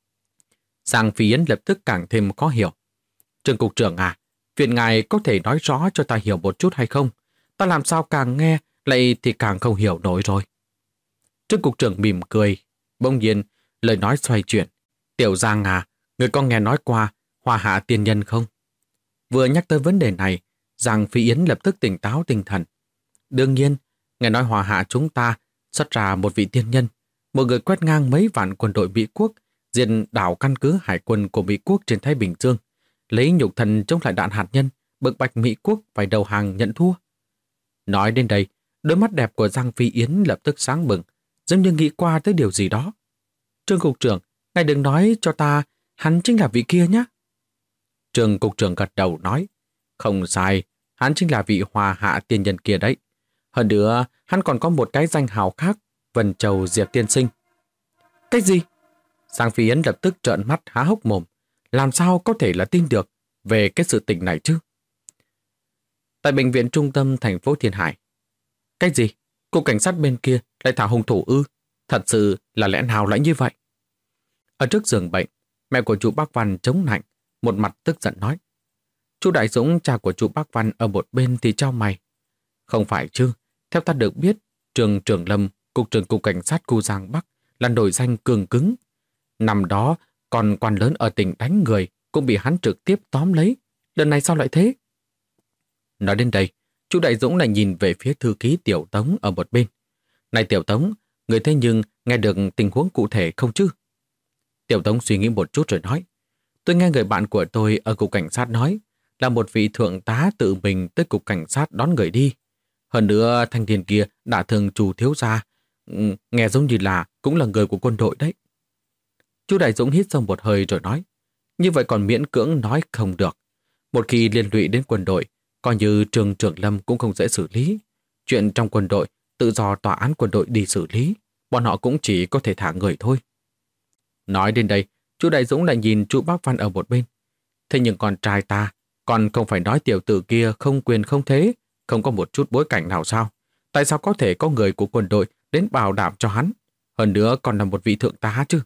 Giang Phi Yến lập tức càng thêm khó hiểu. Trường cục trưởng à, viện ngài có thể nói rõ cho ta hiểu một chút hay không? Ta làm sao càng nghe lại thì càng không hiểu nổi rồi. Trường cục trưởng mỉm cười, bỗng nhiên lời nói xoay chuyển. Tiểu Giang à, người có nghe nói qua Hoa Hạ tiên nhân không? Vừa nhắc tới vấn đề này, Giang Phi Yến lập tức tỉnh táo tinh thần. Đương nhiên, nghe nói Hoa Hạ chúng ta xuất ra một vị tiên nhân, một người quét ngang mấy vạn quân đội Mỹ Quốc, diệt đảo căn cứ hải quân của Mỹ Quốc trên Thái Bình Dương, lấy nhục thân chống lại đạn hạt nhân, bức bách Mỹ Quốc phải đầu hàng nhận thua. Nói đến đây, đôi mắt đẹp của Giang Phi Yến lập tức sáng bừng, giống như nghĩ qua tới điều gì đó. Trương cục trưởng, ngài đừng nói cho ta, hắn chính là vị kia nhé. Trương cục trưởng gật đầu nói: Không sai, hắn chính là vị Hoa Hạ tiên nhân kia đấy. Hơn nữa, hắn còn có một cái danh hào khác, Vân Châu Diệp Tiên Sinh. Cái gì? Giang Phi Yến lập tức trợn mắt há hốc mồm. Làm sao có thể là tin được về cái sự tình này chứ? Tại bệnh viện trung tâm thành phố Thiên Hải. Cái gì? Cục cảnh sát bên kia lại thả hung thủ ư? Thật sự là lẽ nào lại như vậy? Ở trước giường bệnh, mẹ của chú Bác Văn chống nạnh, một mặt tức giận nói. Chú Đại Dũng, cha của chú Bác Văn ở một bên thì chau mày. Không phải chứ, theo ta được biết, Trường Trưởng Lâm, cục trưởng cục cảnh sát khu Giang Bắc là nổi danh cường cứng. Năm đó, còn quan lớn ở tỉnh đánh người cũng bị hắn trực tiếp tóm lấy. Lần này sao lại thế? Nói đến đây, chú Đại Dũng lại nhìn về phía thư ký Tiểu Tống ở một bên. Này Tiểu Tống, người thế nhưng nghe được tình huống cụ thể không chứ? Tiểu Tống suy nghĩ một chút rồi nói. Tôi nghe người bạn của tôi ở cục cảnh sát nói là một vị thượng tá tự mình tới cục cảnh sát đón người đi. Hơn nữa thanh niên kia đã thường chủ thiếu gia, nghe giống như là cũng là người của quân đội đấy. Chú Đại Dũng hít sâu một hơi rồi nói. Như vậy còn miễn cưỡng nói không được. Một khi liên lụy đến quân đội, coi như Trường Trưởng Lâm cũng không dễ xử lý. Chuyện trong quân đội, tự do tòa án quân đội đi xử lý, bọn họ cũng chỉ có thể thả người thôi. Nói đến đây, chú Đại Dũng lại nhìn chú Bác Văn ở một bên. Thế nhưng con trai ta, còn không phải nói tiểu tử kia không quyền không thế, không có một chút bối cảnh nào sao? Tại sao có thể có người của quân đội đến bảo đảm cho hắn? Hơn nữa còn là một vị thượng tá chứ.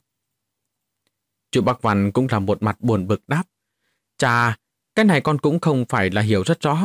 Chú Bác Văn cũng là một mặt buồn bực đáp. Chà, cái này con cũng không phải là hiểu rất rõ.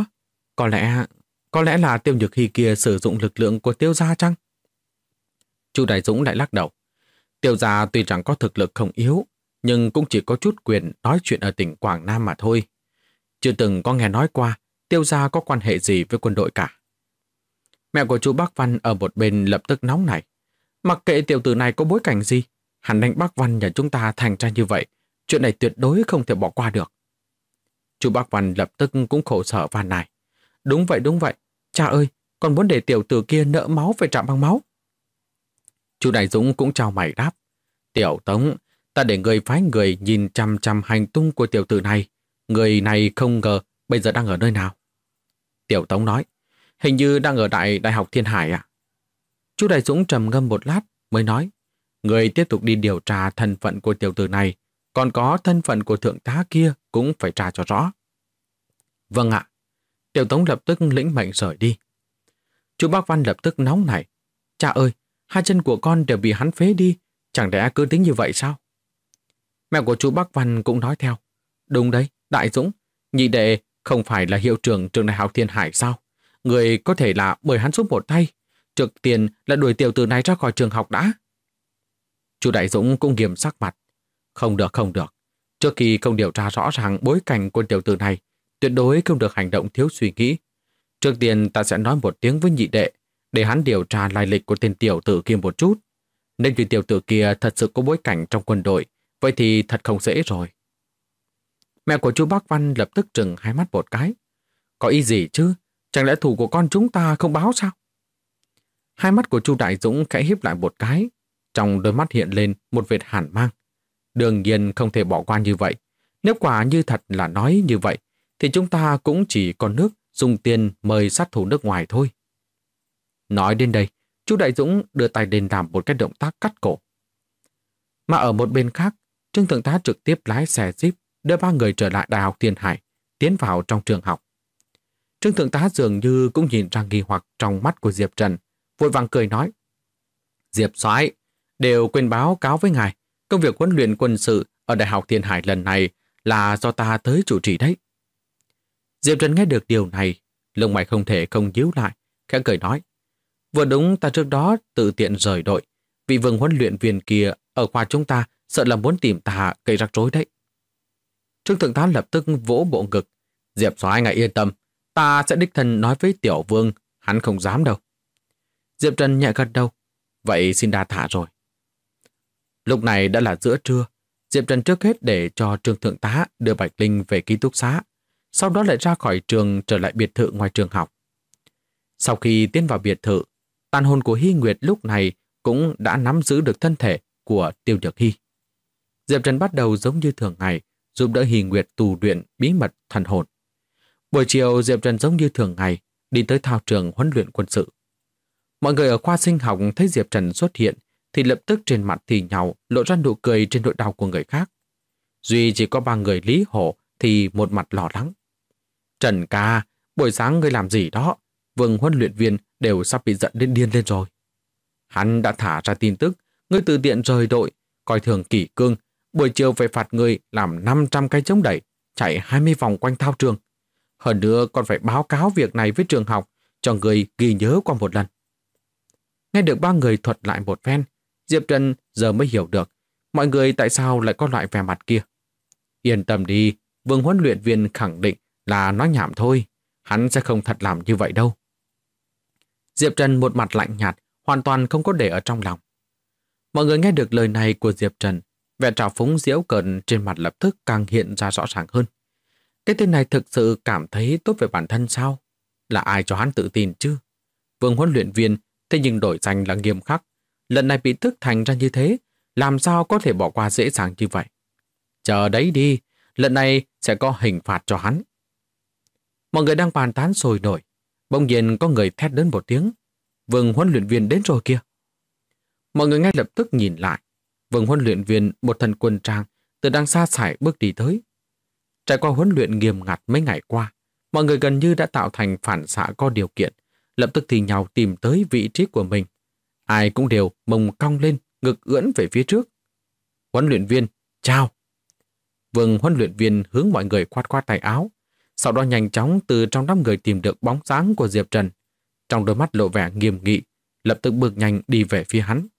Có lẽ là Tiêu Nhược Hy kia sử dụng lực lượng của Tiêu gia chăng? Chú Đại Dũng lại lắc đầu. Tiêu gia tuy rằng có thực lực không yếu, nhưng cũng chỉ có chút quyền nói chuyện ở tỉnh Quảng Nam mà thôi. Chưa từng có nghe nói qua Tiêu gia có quan hệ gì với quân đội cả. Mẹ của chú Bác Văn ở một bên lập tức nóng nảy. Mặc kệ tiểu tử này có bối cảnh gì, hắn đánh Bác Văn nhà chúng ta thành ra như vậy, chuyện này tuyệt đối không thể bỏ qua được. Chú Bác Văn lập tức cũng khổ sở van nài. Đúng vậy, cha ơi, con muốn để tiểu tử kia nỡ máu phải trả bằng máu. Chú Đại Dũng cũng chào mày đáp. Tiểu Tống, ta để người phái người nhìn chằm chằm hành tung của tiểu tử này. Người này không ngờ bây giờ đang ở nơi nào. Tiểu Tống nói, hình như đang ở Đại học Thiên Hải à? Chú Đại Dũng trầm ngâm một lát mới nói, người tiếp tục đi điều tra thân phận của tiểu tử này, còn có thân phận của thượng tá kia cũng phải tra cho rõ. Vâng ạ. Tiểu Tống lập tức lĩnh mệnh rời đi. Chú Bác Văn lập tức nóng nảy. Cha ơi, hai chân của con đều bị hắn phế đi, chẳng lẽ cứ tính như vậy sao? Mẹ của chú Bác Văn cũng nói theo. Đúng đấy, Đại Dũng, nhị đệ không phải là hiệu trưởng trường đại học Thiên Hải sao? Người có thể là bởi hắn giúp một tay. Trước tiên là đuổi tiểu tử này ra khỏi trường học đã. Chú Đại Dũng cũng nghiêm sắc mặt. Không được, không được. Trước khi không điều tra rõ ràng bối cảnh của tiểu tử này, tuyệt đối không được hành động thiếu suy nghĩ. Trước tiên ta sẽ nói một tiếng với nhị đệ, để hắn điều tra lai lịch của tên tiểu tử kia một chút. Nếu như tiểu tử kia thật sự có bối cảnh trong quân đội, vậy thì thật không dễ rồi. Mẹ của chú Bác Văn lập tức trừng hai mắt một cái. Có ý gì chứ? Chẳng lẽ thủ của con chúng ta không báo sao? Hai mắt của chú Đại Dũng khẽ híp lại một cái, trong đôi mắt hiện lên một vệt hàn mang. Đương nhiên không thể bỏ qua như vậy. Nếu quả như thật là nói như vậy, thì chúng ta cũng chỉ còn nước dùng tiền mời sát thủ nước ngoài thôi. Nói đến đây, chú Đại Dũng đưa tay lên làm một cái động tác cắt cổ. Mà ở một bên khác, Trương Thượng tá trực tiếp lái xe Jeep đưa ba người trở lại Đại học Thiên Hải, tiến vào trong trường học. Trương Thượng tá dường như cũng nhìn ra nghi hoặc trong mắt của Diệp Trần, vội vàng cười nói. Diệp soái, đều quên báo cáo với ngài, công việc huấn luyện quân sự ở Đại học Thiên Hải lần này là do ta tới chủ trì đấy. Diệp Trần nghe được điều này, lông mày không thể không nhíu lại, khẽ cười nói. Vừa đúng ta trước đó tự tiện rời đội, vị Vương huấn luyện viên kia ở khoa chúng ta sợ là muốn tìm ta gây rắc rối đấy. Trương Thượng tá lập tức vỗ bộ ngực. Diệp soái ngài yên tâm, ta sẽ đích thân nói với Tiểu Vương, hắn không dám đâu. Diệp Trần nhẹ gật đầu. Vậy xin đa tạ rồi. Lúc này đã là giữa trưa, Diệp Trần trước hết để cho Trương Thượng tá đưa Bạch Linh về ký túc xá, sau đó lại ra khỏi trường trở lại biệt thự ngoài trường học. Sau khi tiến vào biệt thự, tàn hồn của Hy Nguyệt lúc này cũng đã nắm giữ được thân thể của Tiêu Nhược Hy. Diệp Trần bắt đầu giống như thường ngày, giúp đỡ Hy Nguyệt tu luyện bí mật thần hồn. Buổi chiều, Diệp Trần giống như thường ngày, đi tới thao trường huấn luyện quân sự. Mọi người ở khoa sinh học thấy Diệp Trần xuất hiện, thì lập tức trên mặt thì nhau lộ ra nụ cười trên nỗi đau của người khác. Duy chỉ có ba người Lý Hổ thì một mặt lo lắng. Trần ca, buổi sáng ngươi làm gì đó? Vương huấn luyện viên đều sắp bị giận đến điên lên rồi. Hắn đã thả ra tin tức, ngươi tự tiện rời đội, coi thường kỷ cương, buổi chiều phải phạt ngươi làm 500 cái chống đẩy, chạy 20 vòng quanh thao trường. Hơn nữa còn phải báo cáo việc này với trường học, cho người ghi nhớ qua một lần. Nghe được ba người thuật lại một phen, Diệp Trần giờ mới hiểu được mọi người tại sao lại có loại vẻ mặt kia. Yên tâm đi, Vương huấn luyện viên khẳng định là nói nhảm thôi, hắn sẽ không thật làm như vậy đâu. Diệp Trần một mặt lạnh nhạt, hoàn toàn không có để ở trong lòng. Mọi người nghe được lời này của Diệp Trần, vẻ trào phúng giễu cợt trên mặt lập tức càng hiện ra rõ ràng hơn. Cái tên này thực sự cảm thấy tốt về bản thân sao? Là ai cho hắn tự tin chứ? Vương huấn luyện viên thế nhưng đổi danh là nghiêm khắc. Lần này bị tức thành ra như thế, làm sao có thể bỏ qua dễ dàng như vậy? Chờ đấy đi, lần này sẽ có hình phạt cho hắn. Mọi người đang bàn tán sôi nổi. Bỗng nhiên có người thét lớn một tiếng. Vương huấn luyện viên đến rồi kìa. Mọi người ngay lập tức nhìn lại. Vương huấn luyện viên một thần quân trang từ đằng xa xải bước đi tới. Trải qua huấn luyện nghiêm ngặt mấy ngày qua, mọi người gần như đã tạo thành phản xạ có điều kiện, lập tức thì nhau tìm tới vị trí của mình. Ai cũng đều mông cong lên, ngực ưỡn về phía trước. Huấn luyện viên, chào. Vương huấn luyện viên hướng mọi người khoát khoát tay áo, sau đó nhanh chóng từ trong đám người tìm được bóng dáng của Diệp Trần. Trong đôi mắt lộ vẻ nghiêm nghị, lập tức bước nhanh đi về phía hắn.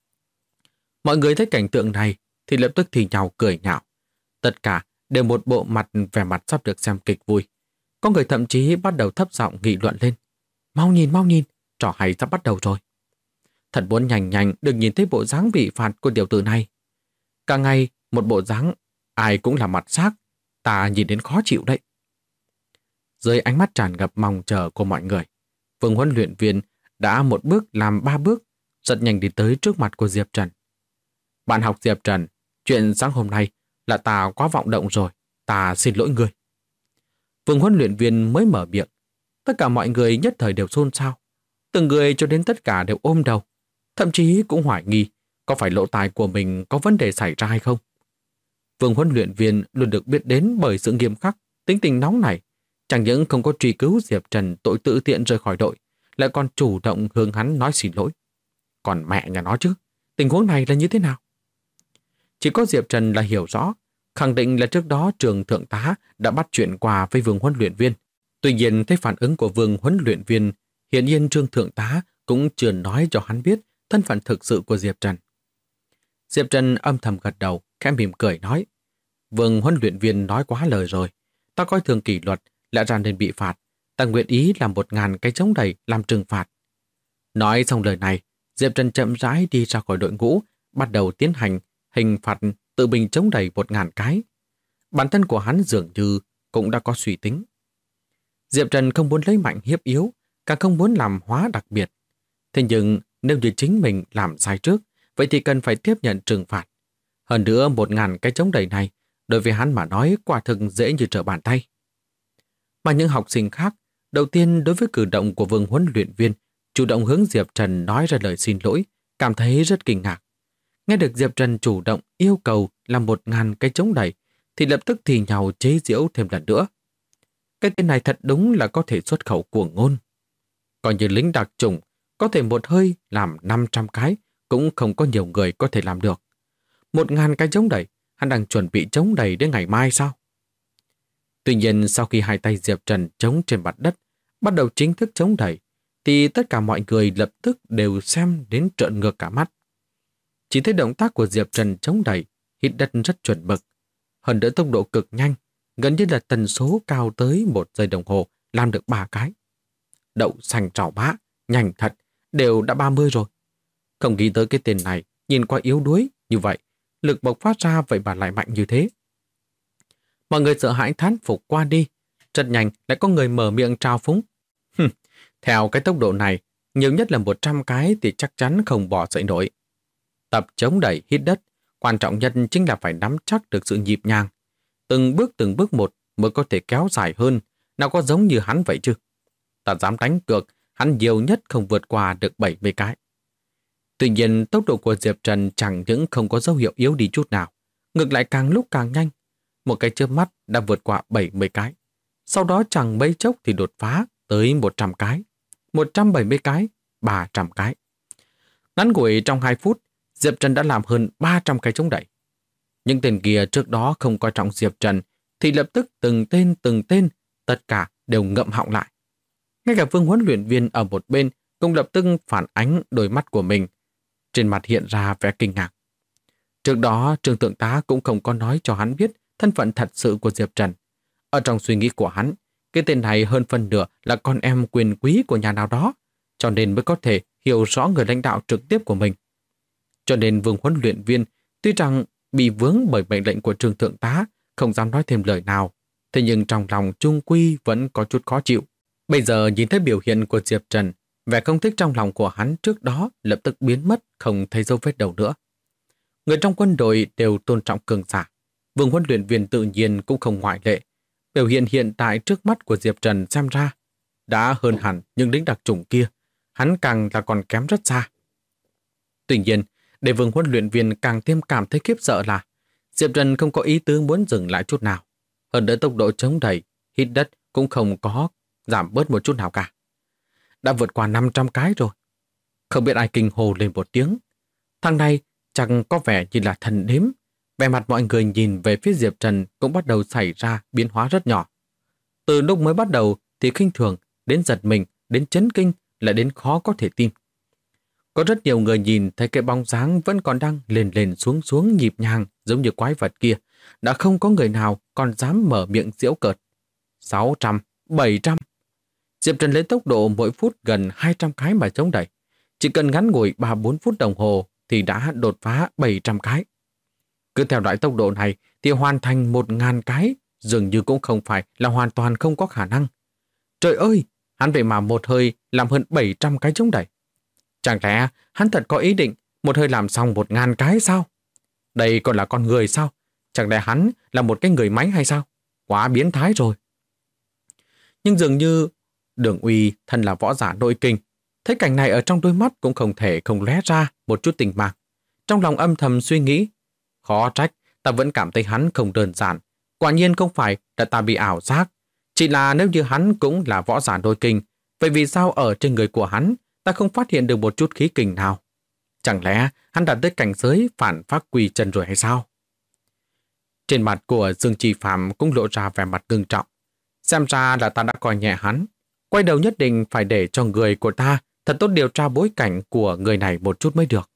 Mọi người thấy cảnh tượng này thì lập tức thì nhau cười nhạo. Tất cả đều một bộ mặt vẻ mặt sắp được xem kịch vui. Có người thậm chí bắt đầu thấp giọng nghị luận lên. Mau nhìn, trò hay sắp bắt đầu rồi. Thật muốn nhanh nhanh được nhìn thấy bộ dáng bị phạt của tiểu tử này. Cả ngày một bộ dáng ai cũng là mặt xác, ta nhìn đến khó chịu đấy. Dưới ánh mắt tràn ngập mong chờ của mọi người, Vương huấn luyện viên đã một bước làm 3 bước, rất nhanh đi tới trước mặt của Diệp Trần. Bạn học Diệp Trần, chuyện sáng hôm nay là ta quá vọng động rồi, ta xin lỗi người. Vương huấn luyện viên mới mở miệng, tất cả mọi người nhất thời đều xôn xao. Từng người cho đến tất cả đều ôm đầu, thậm chí cũng hoài nghi có phải lỗ tai của mình có vấn đề xảy ra hay không. Vương huấn luyện viên luôn được biết đến bởi sự nghiêm khắc, tính tình nóng này. Chẳng những không có truy cứu Diệp Trần tội tự tiện rời khỏi đội, lại còn chủ động hướng hắn nói xin lỗi. Còn mẹ nhà nó chứ, tình huống này là như thế nào? Chỉ có Diệp Trần là hiểu rõ, khẳng định là trước đó trường thượng tá đã bắt chuyện qua với Vương huấn luyện viên. Tuy nhiên thấy phản ứng của Vương huấn luyện viên, hiển nhiên trường thượng tá cũng chưa nói cho hắn biết thân phận thực sự của Diệp Trần. Diệp Trần âm thầm gật đầu, khẽ mỉm cười nói: Vương huấn luyện viên nói quá lời rồi, ta coi thường kỷ luật, lẽ ra nên bị phạt, ta nguyện ý làm 1000 cái chống đẩy làm trừng phạt. Nói xong lời này, Diệp Trần chậm rãi đi ra khỏi đội ngũ, bắt đầu tiến hành hình phạt tự mình chống đẩy 1000 cái. Bản thân của hắn dường như cũng đã có suy tính. Diệp Trần không muốn lấy mạnh hiếp yếu, càng không muốn làm hóa đặc biệt. Thế nhưng nếu như chính mình làm sai trước, vậy thì cần phải tiếp nhận trừng phạt. Hơn nữa 1000 cái chống đẩy này, đối với hắn mà nói quả thực dễ như trở bàn tay. Mà những học sinh khác, đầu tiên đối với cử động của Vương huấn luyện viên, chủ động hướng Diệp Trần nói ra lời xin lỗi, cảm thấy rất kinh ngạc. Nghe được Diệp Trần chủ động yêu cầu làm 1000 cái chống đẩy, thì lập tức thì nhau chế giễu thêm lần nữa. Cái tên này thật đúng là có thể xuất khẩu cuồng ngôn. Coi như lính đặc chủng, có thể một hơi làm 500 cái, cũng không có nhiều người có thể làm được. 1000 cái chống đẩy, hắn đang chuẩn bị chống đẩy đến ngày mai sao? Tuy nhiên sau khi hai tay Diệp Trần chống trên mặt đất, bắt đầu chính thức chống đẩy, thì tất cả mọi người lập tức đều xem đến trợn ngược cả mắt. Chỉ thấy động tác của Diệp Trần chống đẩy, hít đất rất chuẩn mực. Hơn nữa tốc độ cực nhanh, gần như là tần số cao tới 1 giây đồng hồ làm được 3 cái. Đậu xanh trào bã, nhanh thật, đều đã 30 rồi. Không nghĩ tới cái tên này, nhìn qua yếu đuối như vậy, lực bộc phát ra vậy mà lại mạnh như thế. Mọi người sợ hãi thán phục qua đi, rất nhanh lại có người mở miệng trao phúng. Theo cái tốc độ này, nhiều nhất là 100 cái thì chắc chắn không bỏ dậy nổi. Tập chống đẩy hít đất, quan trọng nhất chính là phải nắm chắc được sự nhịp nhàng. Từng bước một mới có thể kéo dài hơn, nào có giống như hắn vậy chứ. Ta dám đánh cược, hắn nhiều nhất không vượt qua được 70 cái. Tuy nhiên, tốc độ của Diệp Trần chẳng những không có dấu hiệu yếu đi chút nào, ngược lại càng lúc càng nhanh. Một cái chớp mắt đã vượt qua 70 cái. Sau đó chẳng mấy chốc thì đột phá tới 100 cái, 170 cái, 300 cái. Ngắn ngủi trong 2 phút, Diệp Trần đã làm hơn 300 cái chống đẩy. Những tên kia trước đó không coi trọng Diệp Trần thì lập tức từng tên, tất cả đều ngậm họng lại. Ngay cả Vương huấn luyện viên ở một bên cũng lập tức phản ánh đôi mắt của mình. Trên mặt hiện ra vẻ kinh ngạc. Trước đó, trường thượng tá cũng không có nói cho hắn biết thân phận thật sự của Diệp Trần. Ở trong suy nghĩ của hắn, cái tên này hơn phần nửa là con em quyền quý của nhà nào đó, cho nên mới có thể hiểu rõ người lãnh đạo trực tiếp của mình. Cho nên Vương huấn luyện viên tuy rằng bị vướng bởi mệnh lệnh của trường thượng tá, không dám nói thêm lời nào, thế nhưng trong lòng chung quy vẫn có chút khó chịu. Bây giờ nhìn thấy biểu hiện của Diệp Trần, vẻ không thích trong lòng của hắn trước đó lập tức biến mất, không thấy dấu vết đâu nữa. Người trong quân đội đều tôn trọng cường giả. Vương huấn luyện viên tự nhiên cũng không ngoại lệ. Biểu hiện hiện tại trước mắt của Diệp Trần xem ra đã hơn hẳn những lính đặc chủng kia, hắn càng là còn kém rất xa. Tuy nhiên, để Vương huấn luyện viên càng thêm cảm thấy khiếp sợ là Diệp Trần không có ý tứ muốn dừng lại chút nào. Hơn nữa tốc độ chống đẩy, hít đất cũng không có giảm bớt một chút nào cả. Đã vượt qua 500 cái rồi. Không biết ai kinh hồ lên một tiếng. Thằng này chẳng có vẻ như là thần đếm. Vẻ mặt mọi người nhìn về phía Diệp Trần cũng bắt đầu xảy ra biến hóa rất nhỏ. Từ lúc mới bắt đầu thì khinh thường, đến giật mình, đến chấn kinh, lại đến khó có thể tin. Có rất nhiều người nhìn thấy cái bóng dáng vẫn còn đang lên xuống nhịp nhàng giống như quái vật kia. Đã không có người nào còn dám mở miệng giễu cợt. 600, 700. Diệp Trần lấy tốc độ mỗi phút gần 200 cái mà chống đẩy. Chỉ cần ngắn ngủi 3-4 phút đồng hồ thì đã đột phá 700 cái. Cứ theo loại tốc độ này thì hoàn thành 1000 cái dường như cũng không phải là hoàn toàn không có khả năng. Trời ơi, hắn vậy mà một hơi làm hơn 700 cái chống đẩy. Chẳng lẽ hắn thật có ý định một hơi làm xong 1000 cái sao? Đây còn là con người sao? Chẳng lẽ hắn là một cái người máy hay sao? Quá biến thái rồi. Nhưng dường như Đường Uy thân là võ giả nội kinh, thấy cảnh này ở trong đôi mắt cũng không thể không lóe ra một chút tình mạng. Trong lòng âm thầm suy nghĩ, khó trách ta vẫn cảm thấy hắn không đơn giản. Quả nhiên không phải là ta bị ảo giác. Chỉ là nếu như hắn cũng là võ giả đôi kinh, vậy vì sao ở trên người của hắn ta không phát hiện được một chút khí kình nào? Chẳng lẽ hắn đã tới cảnh giới phản phát quy chân rồi hay sao? Trên mặt của Dương Chi Phạm cũng lộ ra vẻ mặt ngưng trọng. Xem ra là ta đã coi nhẹ hắn. Quay đầu nhất định phải để cho người của ta thật tốt điều tra bối cảnh của người này một chút mới được.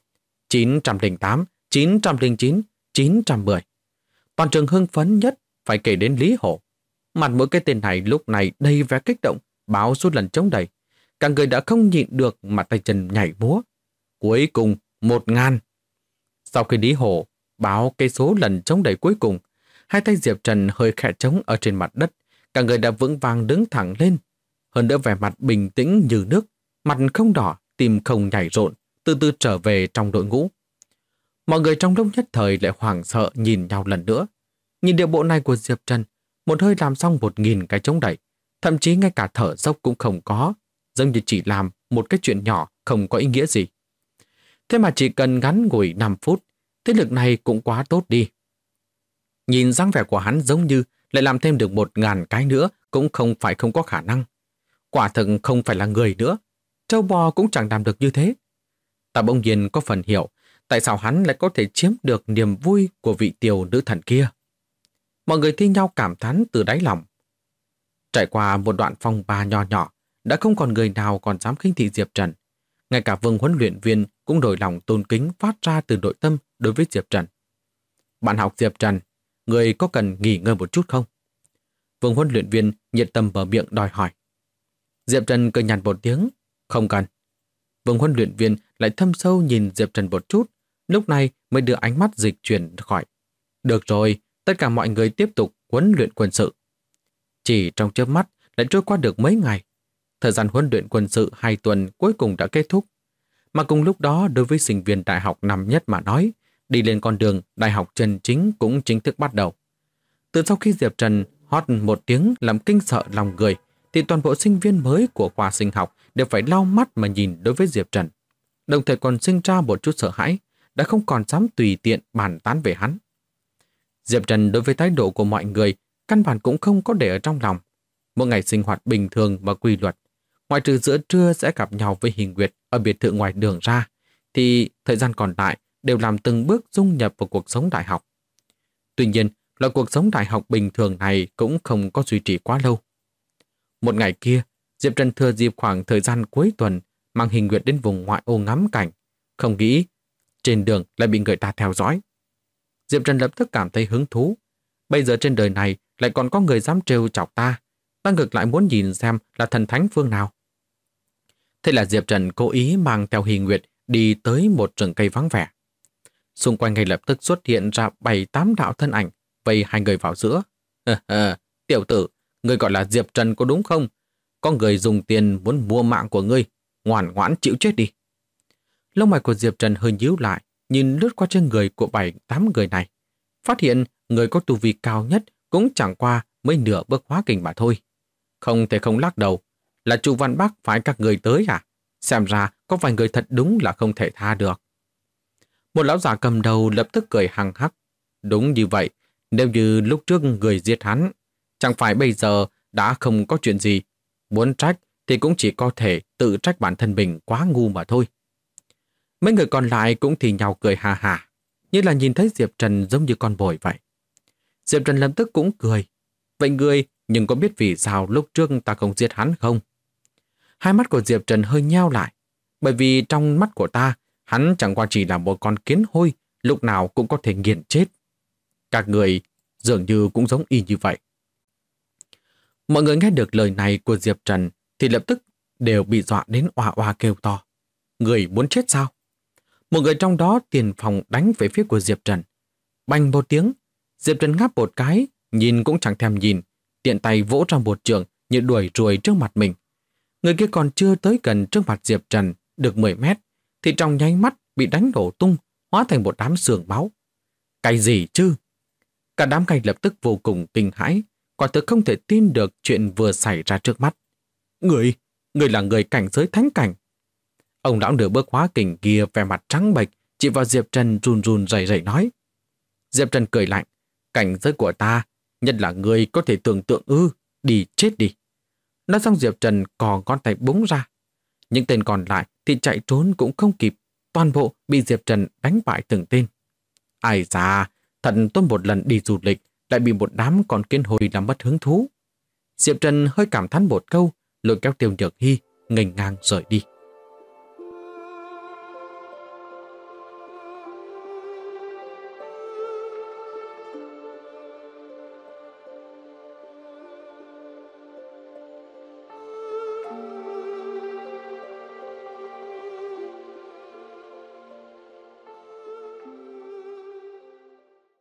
908, 909, 910. Toàn trường hưng phấn nhất phải kể đến Lý Hổ. Mặt mỗi cái tên này lúc này đầy vẻ kích động, báo suốt lần chống đẩy. Cả người đã không nhịn được mà tay chân nhảy múa. Cuối cùng 1000. Sau khi Lý Hổ báo cái số lần chống đẩy cuối cùng, hai tay Diệp Trần hơi khẽ trống ở trên mặt đất, cả người đã vững vàng đứng thẳng lên. Hơn nữa vẻ mặt bình tĩnh như nước, mặt không đỏ, tim không nhảy rộn, từ từ trở về trong đội ngũ. Mọi người trong lúc nhất thời lại hoảng sợ nhìn nhau lần nữa. Nhìn điệu bộ này của Diệp Trần, một hơi làm xong 1000 cái chống đẩy, thậm chí ngay cả thở dốc cũng không có, giống như chỉ làm một cái chuyện nhỏ không có ý nghĩa gì. Thế mà chỉ cần ngắn ngủi 5 phút, thế lực này cũng quá tốt đi. Nhìn dáng vẻ của hắn giống như lại làm thêm được 1000 cái nữa cũng không phải không có khả năng. Quả thực không phải là người nữa. Trâu bò cũng chẳng làm được như thế. Ta bỗng nhiên có phần hiểu tại sao hắn lại có thể chiếm được niềm vui của vị tiểu nữ thần kia. Mọi người thi nhau cảm thán từ đáy lòng. Trải qua một đoạn phong ba nhỏ nhỏ, đã không còn người nào còn dám khinh thị Diệp Trần. Ngay cả Vương huấn luyện viên cũng đổi lòng tôn kính phát ra từ nội tâm đối với Diệp Trần. Bạn học Diệp Trần, người có cần nghỉ ngơi một chút không? Vương huấn luyện viên nhiệt tâm mở miệng đòi hỏi. Diệp Trần cười nhạt một tiếng, không cần. Vương huấn luyện viên lại thâm sâu nhìn Diệp Trần một chút, lúc này mới đưa ánh mắt dịch chuyển khỏi. Được rồi, tất cả mọi người tiếp tục huấn luyện quân sự. Chỉ trong chớp mắt lại trôi qua được mấy ngày. Thời gian huấn luyện quân sự 2 tuần cuối cùng đã kết thúc. Mà cùng lúc đó đối với sinh viên đại học năm nhất mà nói, đi lên con đường đại học chân chính cũng chính thức bắt đầu. Từ sau khi Diệp Trần hót một tiếng làm kinh sợ lòng người, thì toàn bộ sinh viên mới của khoa sinh học đều phải lau mắt mà nhìn đối với Diệp Trần. Đồng thời còn sinh ra một chút sợ hãi, đã không còn dám tùy tiện bàn tán về hắn. Diệp Trần đối với thái độ của mọi người căn bản cũng không có để ở trong lòng. Một ngày sinh hoạt bình thường và quy luật, ngoại trừ giữa trưa sẽ gặp nhau với Hình Nguyệt ở biệt thự ngoài đường ra, thì thời gian còn lại đều làm từng bước dung nhập vào cuộc sống đại học. Tuy nhiên, loại cuộc sống đại học bình thường này cũng không có duy trì quá lâu. Một ngày kia, Diệp Trần thừa dịp khoảng thời gian cuối tuần mang Hình Nguyệt đến vùng ngoại ô ngắm cảnh, không nghĩ trên đường lại bị người ta theo dõi. Diệp Trần lập tức cảm thấy hứng thú. Bây giờ trên đời này lại còn có người dám trêu chọc ta. Ta ngược lại muốn nhìn xem là thần thánh phương nào. Thế là Diệp Trần cố ý mang theo Hình Nguyệt đi tới một rừng cây vắng vẻ. Xung quanh ngay lập tức xuất hiện ra 7-8 đạo thân ảnh, vây hai người vào giữa. Tiểu tử, ngươi gọi là Diệp Trần có đúng không? Có người dùng tiền muốn mua mạng của ngươi, ngoan ngoãn chịu chết đi. Lông mày của Diệp Trần hơi nhíu lại, nhìn lướt qua trên người của 7-8 người này. Phát hiện người có tu vi cao nhất cũng chẳng qua mới nửa bước hóa kình mà thôi. Không thể không lắc đầu, là Chu Văn Bắc phái các người tới à? Xem ra có vài người thật đúng là không thể tha được. Một lão già cầm đầu lập tức cười hằng hắc. Đúng như vậy, nếu như lúc trước người giết hắn, chẳng phải bây giờ đã không có chuyện gì. Muốn trách thì cũng chỉ có thể tự trách bản thân mình quá ngu mà thôi. Mấy người còn lại cũng thì nhau cười hà hà, như là nhìn thấy Diệp Trần giống như con bồi vậy. Diệp Trần lập tức cũng cười. Vậy ngươi nhưng có biết vì sao lúc trước ta không giết hắn không? Hai mắt của Diệp Trần hơi nheo lại, bởi vì trong mắt của ta, hắn chẳng qua chỉ là một con kiến hôi, lúc nào cũng có thể nghiền chết. Các người dường như cũng giống y như vậy. Mọi người nghe được lời này của Diệp Trần thì lập tức đều bị dọa đến oa oa kêu to. Người muốn chết sao? Một người trong đó tiền phòng đánh về phía của Diệp Trần. Bành một tiếng, Diệp Trần ngáp một cái, nhìn cũng chẳng thèm nhìn, tiện tay vỗ ra một trường như đuổi ruồi trước mặt mình. Người kia còn chưa tới gần trước mặt Diệp Trần được 10 mét, thì trong nháy mắt bị đánh đổ tung, hóa thành một đám xương máu. Cái gì chứ? Cả đám ngay lập tức vô cùng kinh hãi, quả thực không thể tin được chuyện vừa xảy ra trước mắt. Người là người cảnh giới thánh cảnh. Ông lão nửa bước hóa kình kia vẻ mặt trắng bệch, chỉ vào Diệp Trần run run rẩy rẩy nói. Diệp Trần cười lạnh. Cảnh giới của ta, nhất là người có thể tưởng tượng đi chết đi. Nói xong Diệp Trần cò ngón tay búng ra. Những tên còn lại thì chạy trốn cũng không kịp, toàn bộ bị Diệp Trần đánh bại từng tên. Ai da, thật tôi một lần đi du lịch, lại bị một đám con kiến hồi làm mất hứng thú. Diệp Trần hơi cảm thán một câu, lôi kéo Tiêu Nhược Hy nghênh ngang rời đi.